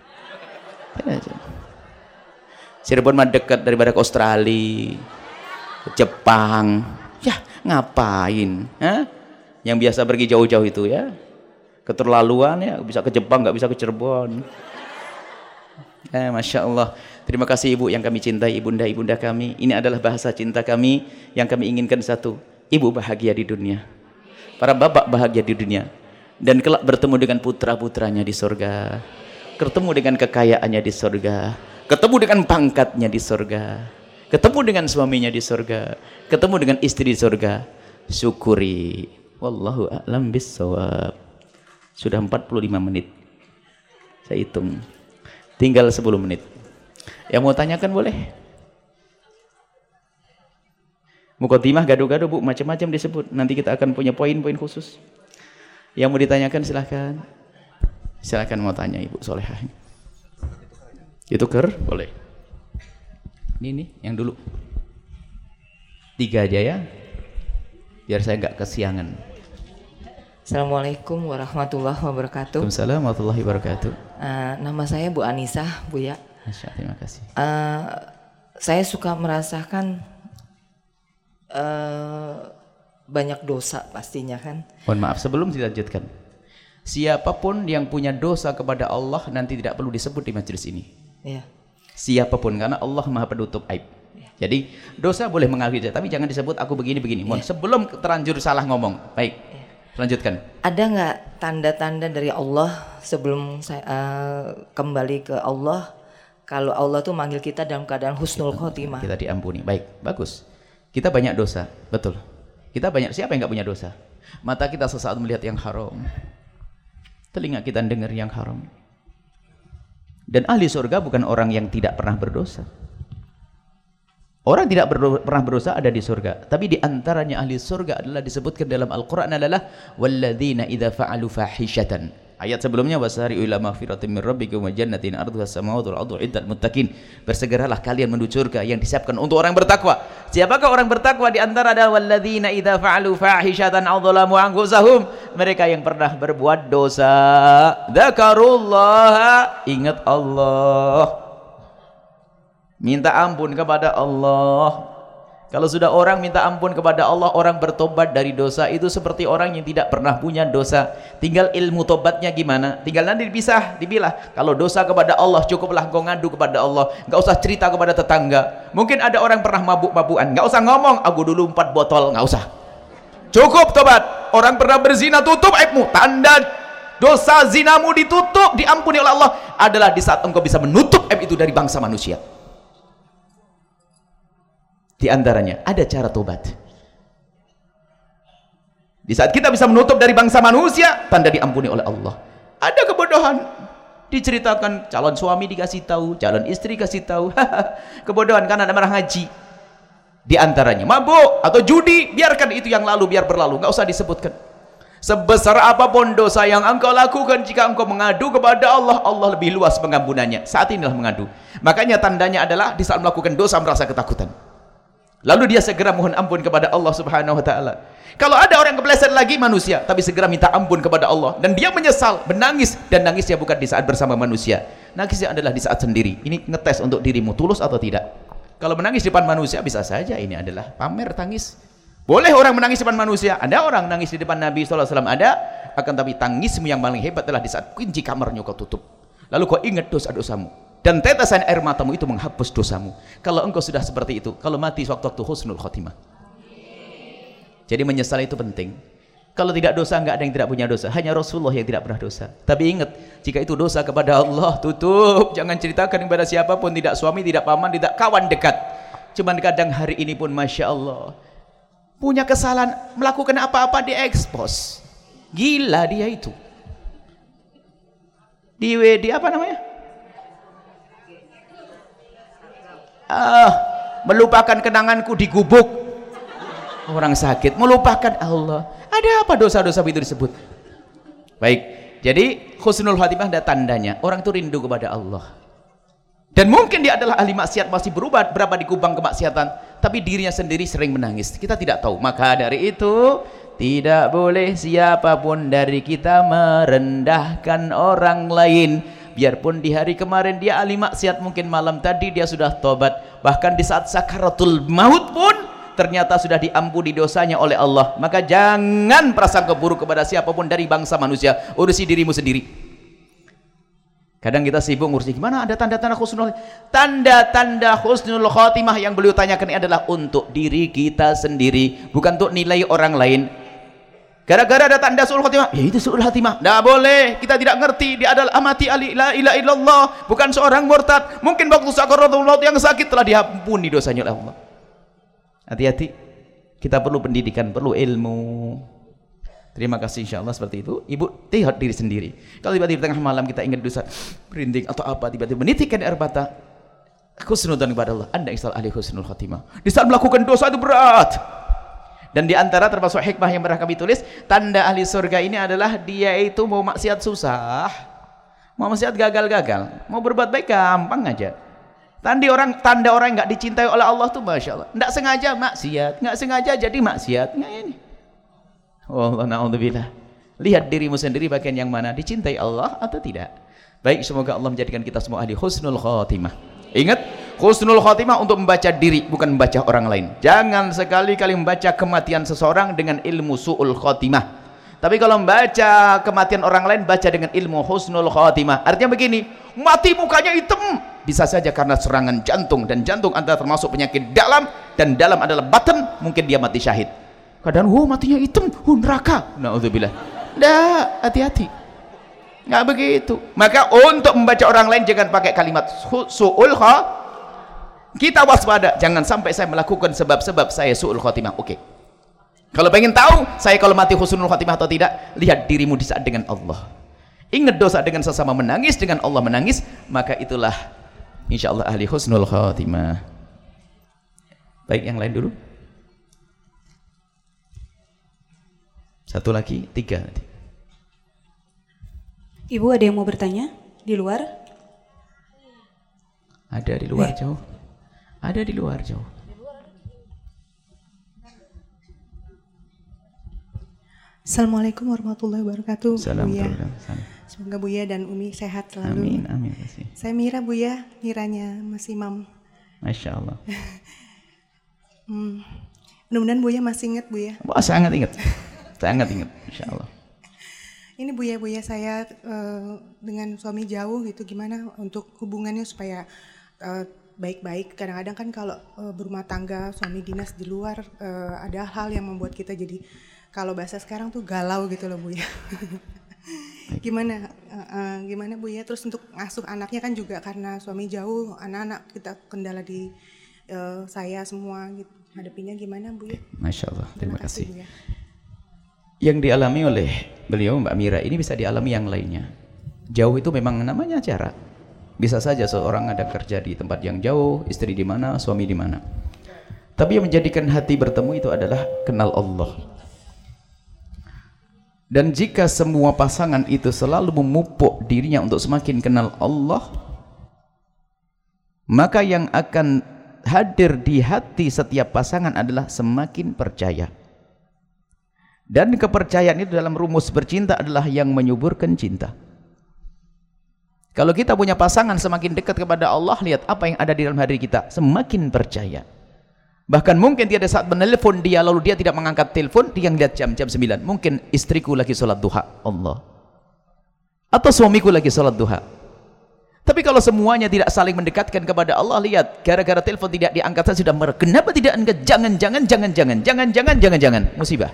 Cirebon mah dekat daripada ke Australia, ke Jepang. Ya, ngapain? Hah? Yang biasa pergi jauh-jauh itu ya. Keterlaluan ya, bisa ke Jepang nggak bisa ke Cirebon. Eh, Masya Allah. Terima kasih Ibu yang kami cintai, ibunda-ibunda kami. Ini adalah bahasa cinta kami yang kami inginkan satu. Ibu bahagia di dunia. Para bapak bahagia di dunia. Dan kelak bertemu dengan putra-putranya di surga. Ketemu dengan kekayaannya di surga. Ketemu dengan pangkatnya di surga. Ketemu dengan suaminya di surga. Ketemu dengan istri di surga. Syukuri. Wallahu a'lam bissawab. Sudah empat puluh lima menit. Saya hitung. Tinggal sepuluh menit. Yang mau tanyakan boleh? Mukadimah gaduh-gaduh Bu, macam-macam disebut. Nanti kita akan punya poin-poin khusus. Yang mau ditanyakan silahkan. Silahkan mau tanya Ibu Solehah. Itu ker? Boleh. Ini nih yang dulu. Tiga aja ya. Biar saya nggak kesiangan. Assalamualaikum warahmatullahi wabarakatuh. Waalaikumsalam warahmatullahi wabarakatuh. Uh, nama saya Bu Anisah, Bu ya. Masya, terima kasih. Uh, saya suka merasakan uh, banyak dosa pastinya kan. Mohon maaf sebelum dilanjutkan. Siapapun yang punya dosa kepada Allah nanti tidak perlu disebut di majelis ini. Iya. Siapapun, karena Allah Maha Penutup aib. Ya. Jadi dosa boleh mengakui, tapi jangan disebut aku begini-begini. Mohon ya. Sebelum terlanjur salah ngomong. Baik. Ya. Lanjutkan. Ada nggak tanda-tanda dari Allah sebelum saya uh, kembali ke Allah, kalau Allah tuh manggil kita dalam keadaan husnul khotimah? Kita diampuni. Baik, bagus. Kita banyak dosa, betul. Kita banyak. Siapa yang nggak punya dosa? Mata kita sesaat melihat yang haram, telinga kita dengar yang haram. Dan ahli surga bukan orang yang tidak pernah berdosa. Orang tidak berdo pernah berdosa ada di surga, tapi di antaranya ahli surga adalah disebutkan dalam Al-Qur'an adalah walladzina idza fa'alu fahishatan. Ayat sebelumnya wasari'u ila maghfiratin min rabbikum wa jannatin arduha as-samawati wal ardu iddat muttaqin. Bersegeralah kalian menuju surga yang disiapkan untuk orang bertakwa. Siapakah orang bertakwa? Di antara adalah walladzina idza fa'alu fahishatan aw dzalamu anfusahum. Mereka yang pernah berbuat dosa, dzakarullaha, ingat Allah, minta ampun kepada Allah. Kalau sudah orang minta ampun kepada Allah, orang bertobat dari dosa, itu seperti orang yang tidak pernah punya dosa. Tinggal ilmu tobatnya gimana, tinggal nanti dipisah, dibilah. Kalau dosa kepada Allah, cukuplah kau ngadu kepada Allah, nggak usah cerita kepada tetangga. Mungkin ada orang pernah mabuk-mabukan, nggak usah ngomong aku dulu empat botol, nggak usah, cukup tobat. Orang pernah berzina, tutup aibmu. Tanda dosa zinamu ditutup, diampuni oleh Allah adalah di saat engkau bisa menutup aib itu dari bangsa manusia. Di antaranya ada cara tobat. Di saat kita bisa menutup dari bangsa manusia, tanda diampuni oleh Allah. Ada kebodohan, diceritakan calon suami dikasih tahu, calon istri kasih tahu. Kebodohan karena ada marah ngaji. Di antaranya mabuk atau judi, biarkan itu yang lalu, biar berlalu, nggak usah disebutkan. Sebesar apapun dosa yang engkau lakukan, jika engkau mengadu kepada Allah, Allah lebih luas pengampunannya. Saat inilah mengadu. Makanya tandanya adalah di saat melakukan dosa merasa ketakutan, lalu dia segera mohon ampun kepada Allah Subhanahu wa taala. Kalau ada orang kepleset lagi manusia, tapi segera minta ampun kepada Allah dan dia menyesal, menangis, dan nangisnya bukan di saat bersama manusia. Nangisnya adalah di saat sendiri. Ini ngetes untuk dirimu tulus atau tidak. Kalau menangis di depan manusia bisa saja ini adalah pamer tangis. Boleh orang menangis di depan manusia. Ada orang nangis di depan Nabi sallallahu alaihi wasallam, ada. Akan tapi tangismu yang paling hebat adalah di saat kunci kamarnya kau tutup. Lalu kau ingat dosa-dosamu. Dan tetesan air matamu itu menghapus dosamu. Kalau engkau sudah seperti itu, kalau mati sewaktu-waktu husnul khotimah. Jadi menyesal itu penting. Kalau tidak dosa, enggak ada yang tidak punya dosa. Hanya Rasulullah yang tidak pernah dosa. Tapi ingat, jika itu dosa kepada Allah, tutup. Jangan ceritakan kepada siapapun, tidak suami, tidak paman, tidak kawan dekat. Cuman kadang hari ini pun Masya Allah, punya kesalahan, melakukan apa-apa diekspos. Gila dia itu. Di W D apa namanya? Ah, melupakan kenanganku di gubuk. Orang sakit melupakan Allah. Ada apa dosa-dosa itu disebut? Baik, Jadi husnul khatimah ada tandanya. Orang itu rindu kepada Allah. Dan mungkin dia adalah ahli maksiat, masih berubah berapa di kubang kemaksiatan, tapi dirinya sendiri sering menangis. Kita tidak tahu. Maka dari itu tidak boleh siapapun dari kita merendahkan orang lain. Biarpun di hari kemarin dia ahli maksiat, mungkin malam tadi dia sudah tobat, bahkan di saat sakaratul maut pun ternyata sudah diampuni dosanya oleh Allah. Maka jangan prasangka buruk kepada siapapun dari bangsa manusia. Urusi dirimu sendiri. Kadang kita sibuk ngurusi gimana ada tanda-tanda husnul tanda-tanda husnul khatimah yang beliau tanyakan ini adalah untuk diri kita sendiri, bukan untuk nilai orang lain. Gara-gara ada tanda su'ul khatimah, ya itu su'ul khatimah. Tidak boleh, kita tidak ngerti dia adalah amati ali la ilaha illallah, bukan seorang murtad. Mungkin waktu sakaratul maut yang sakit telah diampuni dosanya oleh Allah. Hati-hati, kita perlu pendidikan, perlu ilmu. Terima kasih, insyaallah seperti itu. Ibu, lihat diri sendiri. Kalau tiba-tiba tengah malam kita ingat dosa, berinding atau apa, tiba-tiba menitikkan air mata, husnudzan kepada Allah, Anda insya Allah ahli husnul khatimah. Di saat melakukan dosa itu berat. Dan di antara termasuk hikmah yang pernah kami tulis, tanda ahli surga ini adalah dia itu mau maksiat susah, mau maksiat gagal-gagal, mau berbuat baik gampang aja. Tanda orang tanda orang yang nggak dicintai oleh Allah tuh masya Allah, nggak sengaja maksiat, nggak sengaja jadi maksiat, nggak ini. Wallah na'udzubillah. Lihat dirimu sendiri bagian yang mana, dicintai Allah atau tidak. Baik, semoga Allah menjadikan kita semua ahli husnul khatimah. Ingat, husnul khatimah untuk membaca diri, bukan membaca orang lain. Jangan sekali-kali membaca kematian seseorang dengan ilmu su'ul khatimah. Tapi kalau membaca kematian orang lain, baca dengan ilmu husnul khatimah. Artinya begini, mati mukanya hitam, bisa saja karena serangan jantung, dan jantung adalah termasuk penyakit dalam, dan dalam adalah batin, mungkin dia mati syahid. Kadang, oh matinya hitam, oh neraka. Na'udzubillah. Dah, hati-hati. Nggak begitu. Maka untuk membaca orang lain jangan pakai kalimat su'ul khatimah. Kita waspada, jangan sampai saya melakukan sebab-sebab saya su'ul khatimah. Oke. Okay. Kalau pengen tahu saya kalau mati husnul khatimah atau tidak, lihat dirimu di saat dengan Allah. Ingat dosa dengan sesama menangis, dengan Allah menangis, maka itulah insyaallah ahli husnul khatimah. Baik, yang lain dulu. Satu lagi, tiga nanti. Ibu ada yang mau bertanya di luar? Ada di luar eh. jauh. Ada di luar jauh. Assalamualaikum warahmatullahi wabarakatuh. Assalamualaikum. Semoga Buya dan Umi sehat selalu. Amin, amin. Saya Mira Buya, Miranya Mas Imam. Masya Allah. hmm. Mudah-mudahan Buya masih ingat Buya. Wah, sangat ingat. Sangat ingat, insya Allah. Ini Buya-Buya saya uh, dengan suami jauh gitu, gimana untuk hubungannya supaya uh, baik-baik. Kadang-kadang kan kalau uh, berumah tangga, suami dinas di luar, uh, ada hal yang membuat kita jadi, kalau bahasa sekarang tuh galau gitu loh Buya. Gimana, uh, uh, gimana Buya? Terus untuk ngasuh anaknya kan juga karena suami jauh, anak-anak kita kendala di uh, saya semua gitu. Hadapinya gimana Buya? Masya Allah, terima, terima kasih. Buya. Yang dialami oleh beliau Mbak Mira ini bisa dialami yang lainnya. Jauh itu memang namanya jarak. Bisa saja seorang ada kerja di tempat yang jauh, istri di mana, suami di mana. Tapi yang menjadikan hati bertemu itu adalah kenal Allah. Dan jika semua pasangan itu selalu memupuk dirinya untuk semakin kenal Allah, maka yang akan hadir di hati setiap pasangan adalah semakin percaya. Dan kepercayaan itu dalam rumus bercinta adalah yang menyuburkan cinta. Kalau kita punya pasangan semakin dekat kepada Allah, lihat apa yang ada di dalam hati kita, semakin percaya. Bahkan mungkin tiada saat menelpon dia lalu dia tidak mengangkat telepon, dia lihat jam jam sembilan, mungkin istriku lagi sholat duha, Allah, atau suamiku lagi sholat duha. Tapi kalau semuanya tidak saling mendekatkan kepada Allah, lihat gara-gara telepon tidak diangkat saya sudah marah. Kenapa tidak angkat? Jangan jangan jangan jangan jangan jangan jangan jangan musibah.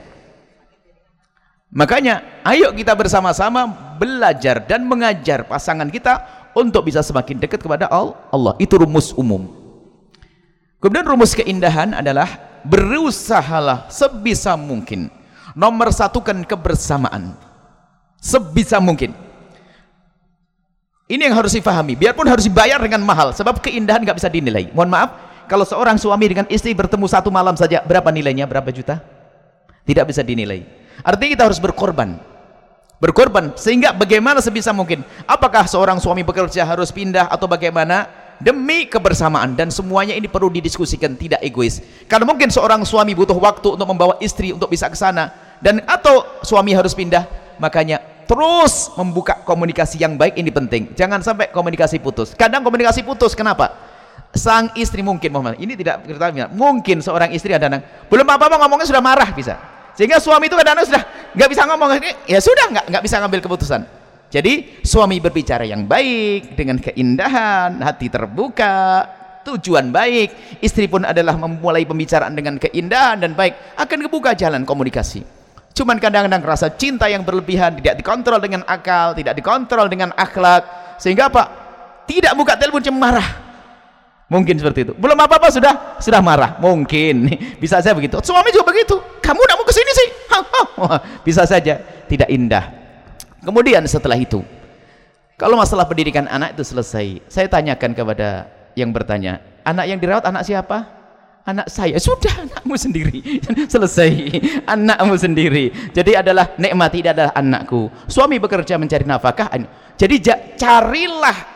Makanya ayo kita bersama-sama belajar dan mengajar pasangan kita untuk bisa semakin dekat kepada Allah. Itu rumus umum. Kemudian rumus keindahan adalah berusahalah sebisa mungkin nomor satukan kebersamaan sebisa mungkin. Ini yang harus difahami, biarpun harus dibayar dengan mahal, sebab keindahan nggak bisa dinilai. Mohon maaf, kalau seorang suami dengan istri bertemu satu malam saja, berapa nilainya, berapa juta? Tidak bisa dinilai. Artinya kita harus berkorban. berkorban. Sehingga bagaimana sebisa mungkin, apakah seorang suami bekerja harus pindah atau bagaimana, demi kebersamaan. Dan semuanya ini perlu didiskusikan, tidak egois. Karena mungkin seorang suami butuh waktu untuk membawa istri untuk bisa ke sana, dan atau suami harus pindah. Makanya terus membuka komunikasi yang baik ini penting. Jangan sampai komunikasi putus. Kadang komunikasi putus, kenapa? Sang istri mungkin, ini tidak mungkin seorang istri kadang belum apa-apa ngomongnya sudah marah bisa. Sehingga suami itu kadang-kadang sudah nggak bisa ngomong, ya sudah nggak nggak bisa ngambil keputusan. Jadi suami berbicara yang baik dengan keindahan, hati terbuka, tujuan baik. Istri pun adalah memulai pembicaraan dengan keindahan dan baik, akan kebuka jalan komunikasi. Cuman kadang-kadang rasa cinta yang berlebihan, tidak dikontrol dengan akal, tidak dikontrol dengan akhlak, sehingga apa? Tidak buka telepon cuma marah. Mungkin seperti itu. Belum apa-apa sudah sudah marah. Mungkin bisa saja begitu. Suami juga begitu. Kamu tidak mau ke sini sih? Bisa saja tidak indah. Kemudian setelah itu, kalau masalah pendidikan anak itu selesai, saya tanyakan kepada yang bertanya, anak yang dirawat anak siapa? Anak saya. Sudah, anakmu sendiri. Selesai. Anakmu sendiri. Jadi adalah nikmati, tidak adalah anakku. Suami bekerja mencari nafkah. Jadi carilah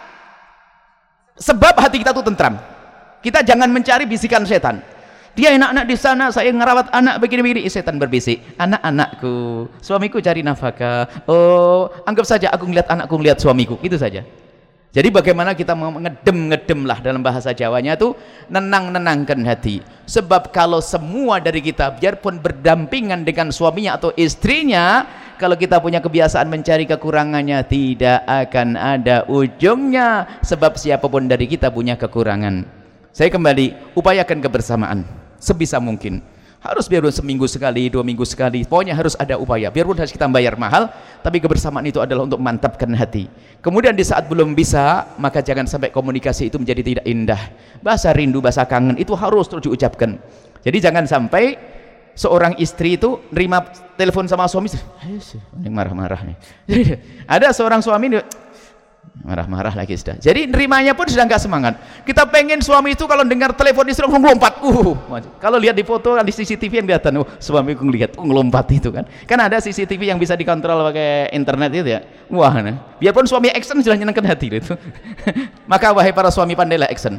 sebab hati kita tuh tentram. Kita jangan mencari bisikan setan. Dia enak-enak di sana, saya ngerawat anak begini-begini. Setan berbisik, anak-anakku, suamiku cari nafkah. Oh, anggap saja aku ngeliat anakku ngeliat suamiku, itu saja. Jadi bagaimana kita mengedem-ngedem lah, dalam bahasa Jawanya tuh nenang-nenangkan hati. Sebab kalau semua dari kita biarpun berdampingan dengan suaminya atau istrinya, kalau kita punya kebiasaan mencari kekurangannya, tidak akan ada ujungnya. Sebab siapapun dari kita punya kekurangan. Saya kembali, upayakan kebersamaan sebisa mungkin. Harus biarpun seminggu sekali, dua minggu sekali, pokoknya harus ada upaya. Biarpun harus kita bayar mahal, tapi kebersamaan itu adalah untuk memantapkan hati. Kemudian di saat belum bisa, maka jangan sampai komunikasi itu menjadi tidak indah. Bahasa rindu, bahasa kangen itu harus terus diucapkan. Jadi jangan sampai seorang istri itu nerima telepon sama suami, marah-marah nih. Ada seorang suami marah-marah lagi sudah. Jadi nerimanya pun sudah nggak semangat. Kita pengen suami itu kalau dengar telepon istri langsung lompat. Uh, kalau lihat di foto di C C T V yang kelihatan, oh, suamiku ngelihat, uh, ngelompat itu kan. Kan ada C C T V yang bisa dikontrol pakai internet itu ya. Wah, nah. Biarpun suami action sudah nyenangkan hati itu. Maka wahai para suami, pandailah action.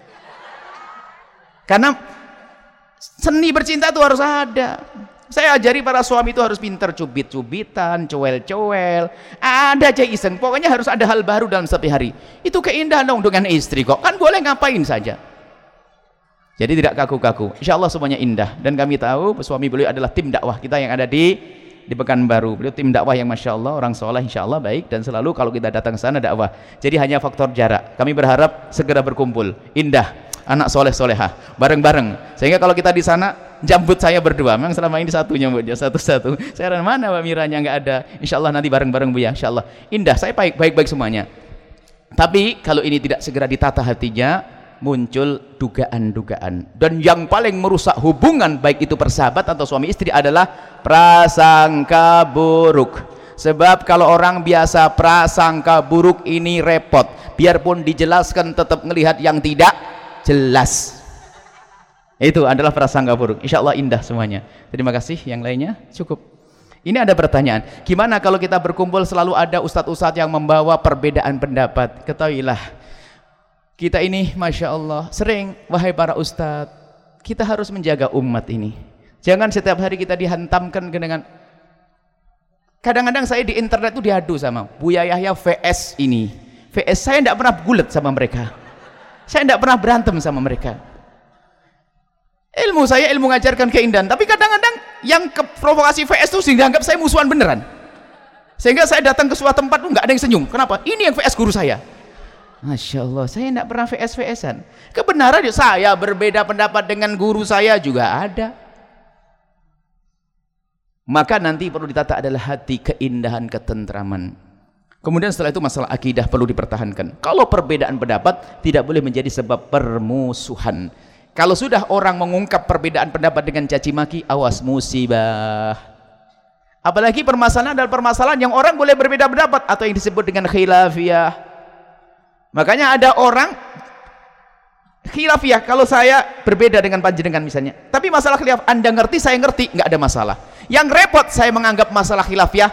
Karena seni bercinta itu harus ada. Saya ajari para suami itu harus pintar cubit-cubitan, cowel-cowel, ada aja iseng. Pokoknya harus ada hal baru dalam setiap hari. Itu keindahan dong dengan istri kok. Kan boleh ngapain saja. Jadi tidak kaku-kaku. Insya Allah semuanya indah. Dan kami tahu suami beliau adalah tim dakwah kita yang ada di di Pekanbaru. Beliau tim dakwah yang masya Allah, orang soleh insya Allah baik. Dan selalu kalau kita datang ke sana dakwah. Jadi hanya faktor jarak. Kami berharap segera berkumpul. Indah. Anak soleh solehah bareng-bareng, sehingga kalau kita di sana jambut saya berdua, memang selama ini satunya Bu, satu-satu. Saya rasa mana Mbak Miranya nggak ada. Insya Allah nanti bareng-bareng Bu ya, Insya Allah indah. Saya baik baik semuanya. Tapi kalau ini tidak segera ditata hatinya, muncul dugaan-dugaan. Dan yang paling merusak hubungan baik itu persahabat atau suami istri adalah prasangka buruk. Sebab kalau orang biasa prasangka buruk ini repot. Biarpun dijelaskan tetap melihat yang tidak jelas. Itu adalah prasangka buruk. Insya Allah indah semuanya. Terima kasih. Yang lainnya cukup. Ini ada pertanyaan, gimana kalau kita berkumpul selalu ada ustadz-ustadz yang membawa perbedaan pendapat? Ketahuilah, kita ini masya Allah sering, wahai para ustadz, kita harus menjaga umat ini. Jangan setiap hari kita dihantamkan dengan, kadang-kadang saya di internet itu diadu sama Buya Yahya V S ini V S. Saya tidak pernah gulat sama mereka, saya tidak pernah berantem sama mereka. Ilmu saya ilmu mengajarkan keindahan, tapi kadang-kadang yang ke provokasi V S itu dianggap saya musuhan beneran, sehingga saya datang ke suatu tempat tuh nggak ada yang senyum. Kenapa? Ini yang V S guru saya. Masya Allah, saya tidak pernah V S V S-an. Kebenaran saya berbeda pendapat dengan guru saya juga ada. Maka nanti perlu ditata adalah hati, keindahan, ketentraman. Kemudian setelah itu masalah akidah perlu dipertahankan. Kalau perbedaan pendapat tidak boleh menjadi sebab permusuhan. Kalau sudah orang mengungkap perbedaan pendapat dengan caci maki, awas musibah. Apalagi permasalahan adalah permasalahan yang orang boleh berbeda pendapat atau yang disebut dengan khilafiyah. Makanya ada orang khilafiyah, kalau saya berbeda dengan panjenengan misalnya, tapi masalah khilaf Anda ngerti, saya ngerti, nggak ada masalah. Yang repot saya menganggap masalah khilafiyah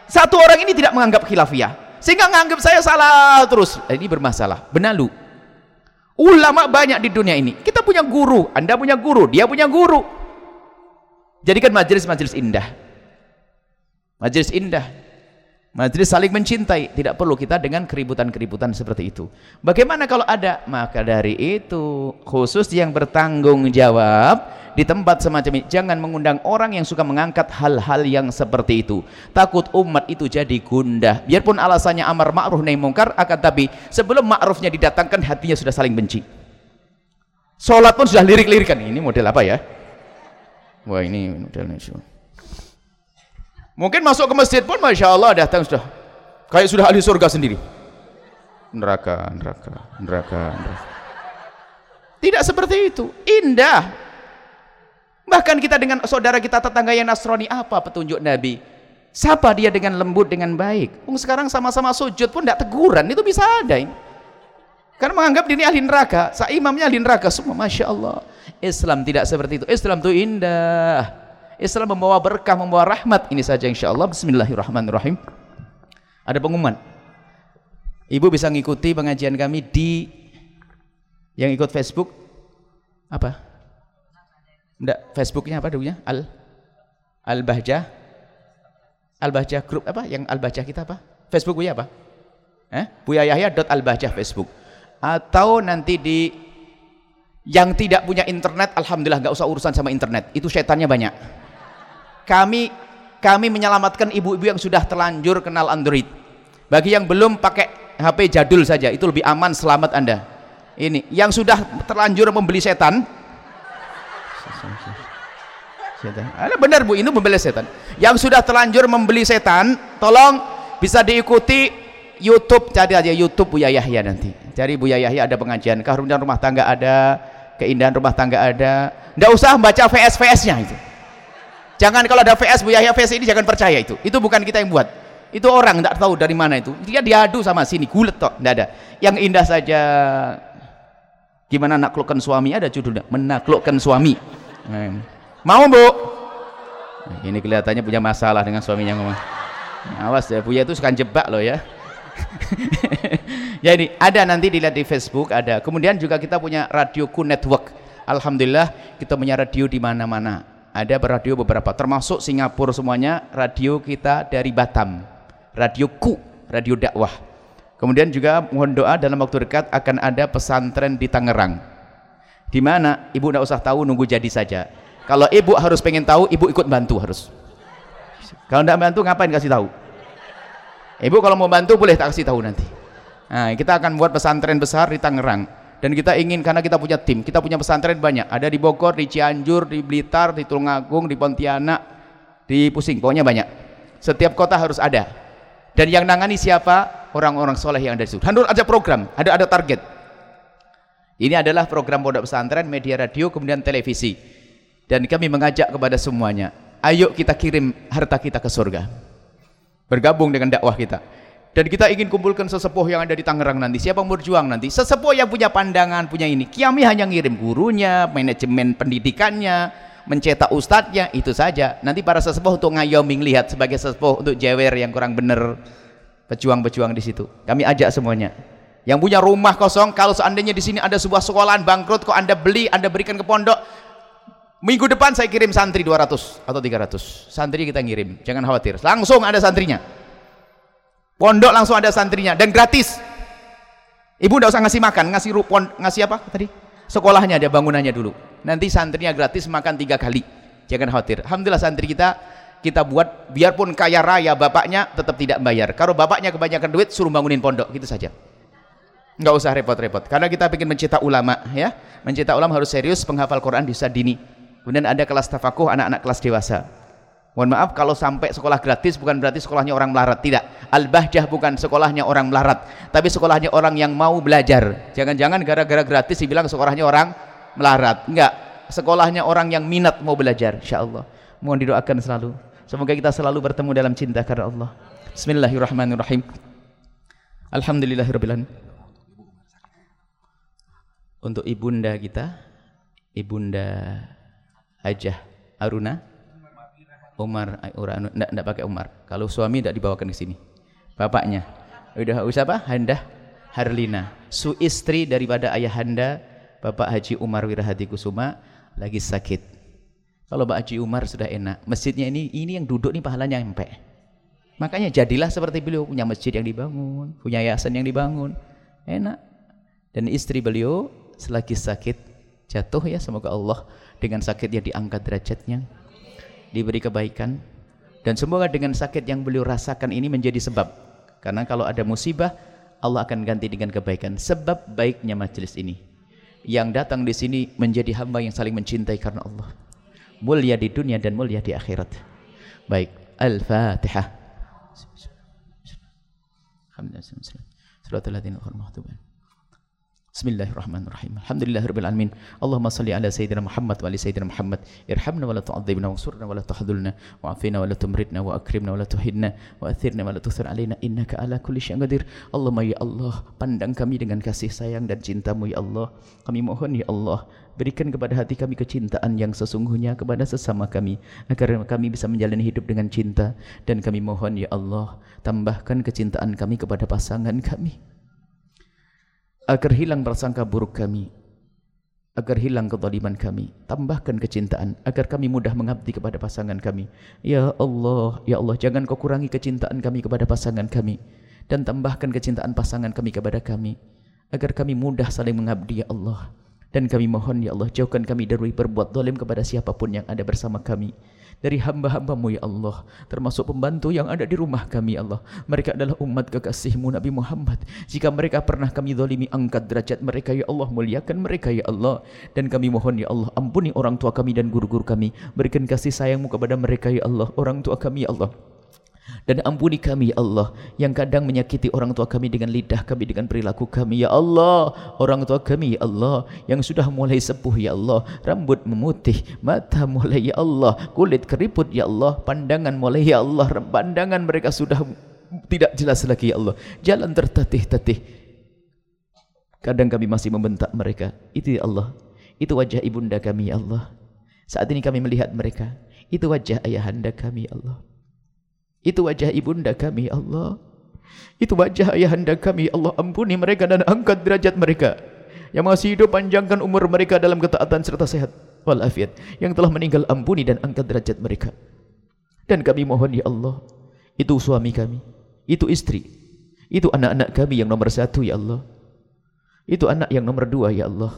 Satu orang ini tidak menganggap khilafiyah, sehingga menganggap saya salah terus. Ini bermasalah, benalu. Ulama banyak di dunia ini. Kita punya guru, Anda punya guru, dia punya guru. Jadikan majelis-majelis indah. Majelis indah. Majelis saling mencintai. Tidak perlu kita dengan keributan-keributan seperti itu. Bagaimana kalau ada? Maka dari itu, khusus yang bertanggung jawab di tempat semacam ini, jangan mengundang orang yang suka mengangkat hal-hal yang seperti itu. Takut umat itu jadi gundah. Biarpun alasannya amar ma'ruf nahi mungkar, akan tapi sebelum ma'rufnya didatangkan, hatinya sudah saling benci. Sholat pun sudah lirik-lirikan. Ini model apa ya? Wah, ini modelnya. Mungkin masuk ke masjid pun Masya Allah datang sudah kayak sudah ahli surga sendiri. Neraka, neraka, neraka, neraka. Tidak seperti itu. Indah. Bahkan kita dengan saudara kita tetangga yang Nasrani, apa petunjuk Nabi? Sapa dia dengan lembut, dengan baik. Sekarang sama-sama sujud pun tidak teguran, itu bisa ada ini. Karena menganggap diri ahli neraka, sa imamnya ahli neraka semua. Masya Allah. Islam tidak seperti itu. Islam itu indah. Islam membawa berkah, membawa rahmat. Ini saja insya Allah. Bismillahirrahmanirrahim. Ada pengumuman. Ibu bisa ngikuti pengajian kami di yang ikut Facebook apa? Enggak, Facebooknya apa dulunya? Al Al-Bahjah Al-Bahjah Group apa? Yang Al-Bahjah kita apa? Facebook Buya apa? Eh? buya yahya dot al bahjah Facebook. Atau nanti di yang tidak punya internet, alhamdulillah nggak usah urusan sama internet. Itu setannya banyak. Kami kami menyelamatkan ibu-ibu yang sudah terlanjur kenal Android. Bagi yang belum pakai H P jadul saja, itu lebih aman, selamat Anda. Ini yang sudah terlanjur membeli setan. Setan. Ada benar Bu, ini membeli setan. Yang sudah terlanjur membeli setan, tolong bisa diikuti YouTube, cari aja YouTube Buya Yahya nanti. Cari Buya Yahya, ada pengajian keharunan rumah tangga, ada keindahan rumah tangga, ada. Nggak usah baca V S V S-nya itu. Jangan kalau ada V S Bu Yahya V S ini jangan percaya itu. Itu bukan kita yang buat. Itu orang enggak tahu dari mana itu. Dia diadu sama sini, gulet tok, enggak ada. Yang indah saja gimana naklukkan suami, ada judulnya, menaklukkan suami. Nah, mau Bu? Nah, ini kelihatannya punya masalah dengan suaminya ngomong. Awas ya, Buya itu suka jebak loh ya. Ya ini ada, nanti dilihat di Facebook ada. Kemudian juga kita punya Radioku Network. Alhamdulillah kita punya radio di mana-mana. Ada radio beberapa, termasuk Singapura semuanya. Radio kita dari Batam, Radioku, radio dakwah. Kemudian juga mohon doa dalam waktu dekat akan ada pesantren di Tangerang. Di mana ibu tidak usah tahu, nunggu jadi saja. Kalau ibu harus pengen tahu, ibu ikut bantu harus. Kalau tidak bantu ngapain kasih tahu? Ibu kalau mau bantu boleh tak kasih tahu nanti. Nah, kita akan buat pesantren besar di Tangerang. Dan kita ingin, karena kita punya tim, kita punya pesantren banyak, ada di Bogor, di Cianjur, di Blitar, di Tulungagung, di Pontianak, di Pusing, pokoknya banyak. Setiap kota harus ada. Dan yang nangani siapa? Orang-orang soleh yang ada di situ. Handul ada program, ada ada target. Ini adalah program pondok pesantren, media radio, kemudian televisi. Dan kami mengajak kepada semuanya, ayo kita kirim harta kita ke surga. Bergabung dengan dakwah kita. Dan kita ingin kumpulkan sesepuh yang ada di Tangerang nanti. Siapa yang berjuang nanti? Sesepuh yang punya pandangan, punya ini. Kami hanya ngirim gurunya, manajemen pendidikannya, mencetak ustadznya, itu saja. Nanti para sesepuh untuk ngayoming lihat sebagai sesepuh untuk jewer yang kurang benar, pejuang-pejuang di situ. Kami ajak semuanya. Yang punya rumah kosong, kalau seandainya di sini ada sebuah sekolahan bangkrut, kok Anda beli, Anda berikan ke pondok. Minggu depan saya kirim santri dua ratus atau tiga ratus. Santri kita ngirim, jangan khawatir. Langsung ada santrinya. Pondok langsung ada santrinya dan gratis. Ibu tidak usah ngasih makan, ngasih rupon, ngasih apa tadi? Sekolahnya ada, bangunannya dulu. Nanti santrinya gratis makan tiga kali. Jangan khawatir. Alhamdulillah santri kita kita buat, biarpun kaya raya bapaknya tetap tidak bayar. Kalau bapaknya kebanyakan duit, suruh bangunin pondok, gitu saja. Nggak usah repot-repot. Karena kita ingin mencetak ulama, ya. Mencetak ulama harus serius, penghafal Quran di usia dini. Kemudian ada kelas tafakuh anak-anak kelas dewasa. Mohon maaf kalau sampai sekolah gratis bukan berarti sekolahnya orang melarat, tidak. Al-Bahjah bukan sekolahnya orang melarat, tapi sekolahnya orang yang mau belajar. Jangan-jangan gara-gara gratis dibilang sekolahnya orang melarat. Enggak, sekolahnya orang yang minat mau belajar, insyaallah. Mohon didoakan selalu. Semoga kita selalu bertemu dalam cinta karena Allah. Bismillahirrahmanirrahim. Alhamdulillahirabbil alamin. Untuk ibunda kita, Ibunda Hajah Aruna Umar, orang enggak enggak pakai Umar. Kalau suami enggak dibawakan ke sini. Bapaknya. Udah usah apa? Handa Harlina. Su istri daripada ayahanda Bapak Haji Umar Wirahadi Kusuma lagi sakit. Kalau Pak Haji Umar sudah enak. Masjidnya ini ini yang duduk nih pahalanya nyampe. Makanya jadilah seperti beliau, punya masjid yang dibangun, punya yayasan yang dibangun. Enak. Dan istri beliau selagi sakit jatuh ya, semoga Allah dengan sakitnya diangkat derajatnya, diberi kebaikan, dan semoga dengan sakit yang beliau rasakan ini menjadi sebab, karena kalau ada musibah Allah akan ganti dengan kebaikan. Sebab baiknya majelis ini, yang datang di sini menjadi hamba yang saling mencintai karena Allah, mulia di dunia dan mulia di akhirat. Baik, Al-Fatihah. Bismillahirrahmanirrahim. Alhamdulillahirabbil alamin. Allahumma shalli ala sayyidina Muhammad wa ali sayyidina Muhammad. Irhamna wa la tu'adzibna wansurna wa la tahdhulna wa'afina wa la tumritna wa akrimna wa la tuhinna wa athirna wa la tuthir alaina innaka ala kulli syai'in qadir. Allahumma ya Allah, pandang kami dengan kasih sayang dan cinta-Mu ya Allah. Kami mohon ya Allah, berikan kepada hati kami kecintaan yang sesungguhnya kepada sesama kami, agar kami bisa menjalani hidup dengan cinta. Dan kami mohon ya Allah, tambahkan kecintaan kami kepada pasangan kami, agar hilang prasangka buruk kami, agar hilang kezaliman kami. Tambahkan kecintaan agar kami mudah mengabdi kepada pasangan kami. Ya Allah, ya Allah, jangan Kau kurangi kecintaan kami kepada pasangan kami, dan tambahkan kecintaan pasangan kami kepada kami, agar kami mudah saling mengabdi ya Allah. Dan kami mohon ya Allah, jauhkan kami dari berbuat zalim kepada siapapun yang ada bersama kami, dari hamba-hamba-Mu ya Allah, termasuk pembantu yang ada di rumah kami ya Allah. Mereka adalah umat kekasih-Mu Nabi Muhammad. Jika mereka pernah kami zalimi, angkat derajat mereka ya Allah, muliakan mereka ya Allah. Dan kami mohon ya Allah, ampuni orang tua kami dan guru-guru kami, berikan kasih sayang-Mu kepada mereka ya Allah, orang tua kami ya Allah. Dan ampuni kami ya Allah, yang kadang menyakiti orang tua kami dengan lidah kami, dengan perilaku kami ya Allah. Orang tua kami ya Allah, yang sudah mulai sepuh ya Allah, rambut memutih, mata mulai ya Allah, kulit keriput ya Allah, pandangan mulai ya Allah, pandangan mereka sudah tidak jelas lagi ya Allah, jalan tertatih-tatih. Kadang kami masih membentak mereka. Itu ya Allah, itu wajah ibunda kami ya Allah. Saat ini kami melihat mereka, itu wajah ayahanda kami ya Allah, itu wajah ibunda kami Allah, itu wajah ayahanda kami Allah. Ampuni mereka dan angkat derajat mereka. Yang masih hidup, panjangkan umur mereka dalam ketaatan serta sehat walafiat. Yang telah meninggal, ampuni dan angkat derajat mereka. Dan kami mohon ya Allah, itu suami kami, itu istri, itu anak-anak kami yang nomor satu ya Allah, itu anak yang nomor dua ya Allah,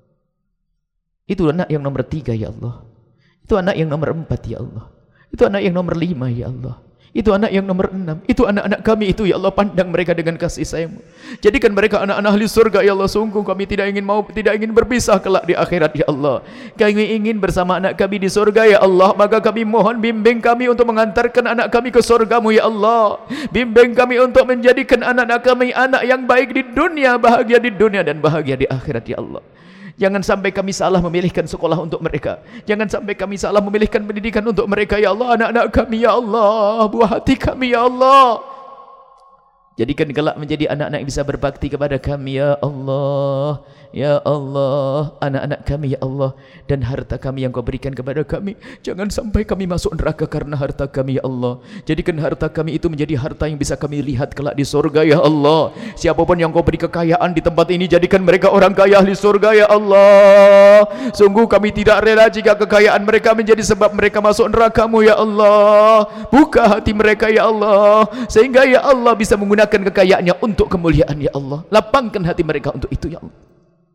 itu anak yang nomor tiga ya Allah, itu anak yang nomor empat ya Allah, itu anak yang nomor lima ya Allah, itu anak yang nomor enam, itu anak-anak kami itu ya Allah. Pandang mereka dengan kasih sayang-Mu, jadikan mereka anak-anak ahli surga ya Allah. Sungguh kami tidak ingin mau tidak ingin berpisah kelak di akhirat ya Allah. Kami ingin bersama anak kami di surga ya Allah. Maka kami mohon, bimbing kami untuk mengantarkan anak kami ke surga-Mu ya Allah. Bimbing kami untuk menjadikan anak-anak kami anak yang baik di dunia, bahagia di dunia dan bahagia di akhirat ya Allah. Jangan sampai kami salah memilihkan sekolah untuk mereka. Jangan sampai kami salah memilihkan pendidikan untuk mereka ya Allah. Anak-anak kami ya Allah, buah hati kami ya Allah, jadikan kelak menjadi anak-anak yang bisa berbakti kepada kami ya Allah. Ya Allah, anak-anak kami ya Allah, dan harta kami yang Kau berikan kepada kami, jangan sampai kami masuk neraka karena harta kami ya Allah. Jadikan harta kami itu menjadi harta yang bisa kami lihat kelak di surga ya Allah. Siapapun yang Kau beri kekayaan di tempat ini, jadikan mereka orang kaya ahli surga ya Allah. Sungguh kami tidak rela jika kekayaan mereka menjadi sebab mereka masuk neraka-Mu ya Allah. Buka hati mereka ya Allah, sehingga ya Allah bisa menggunakan kekayaannya untuk kemuliaan ya Allah. Lapangkan hati mereka untuk itu ya Allah.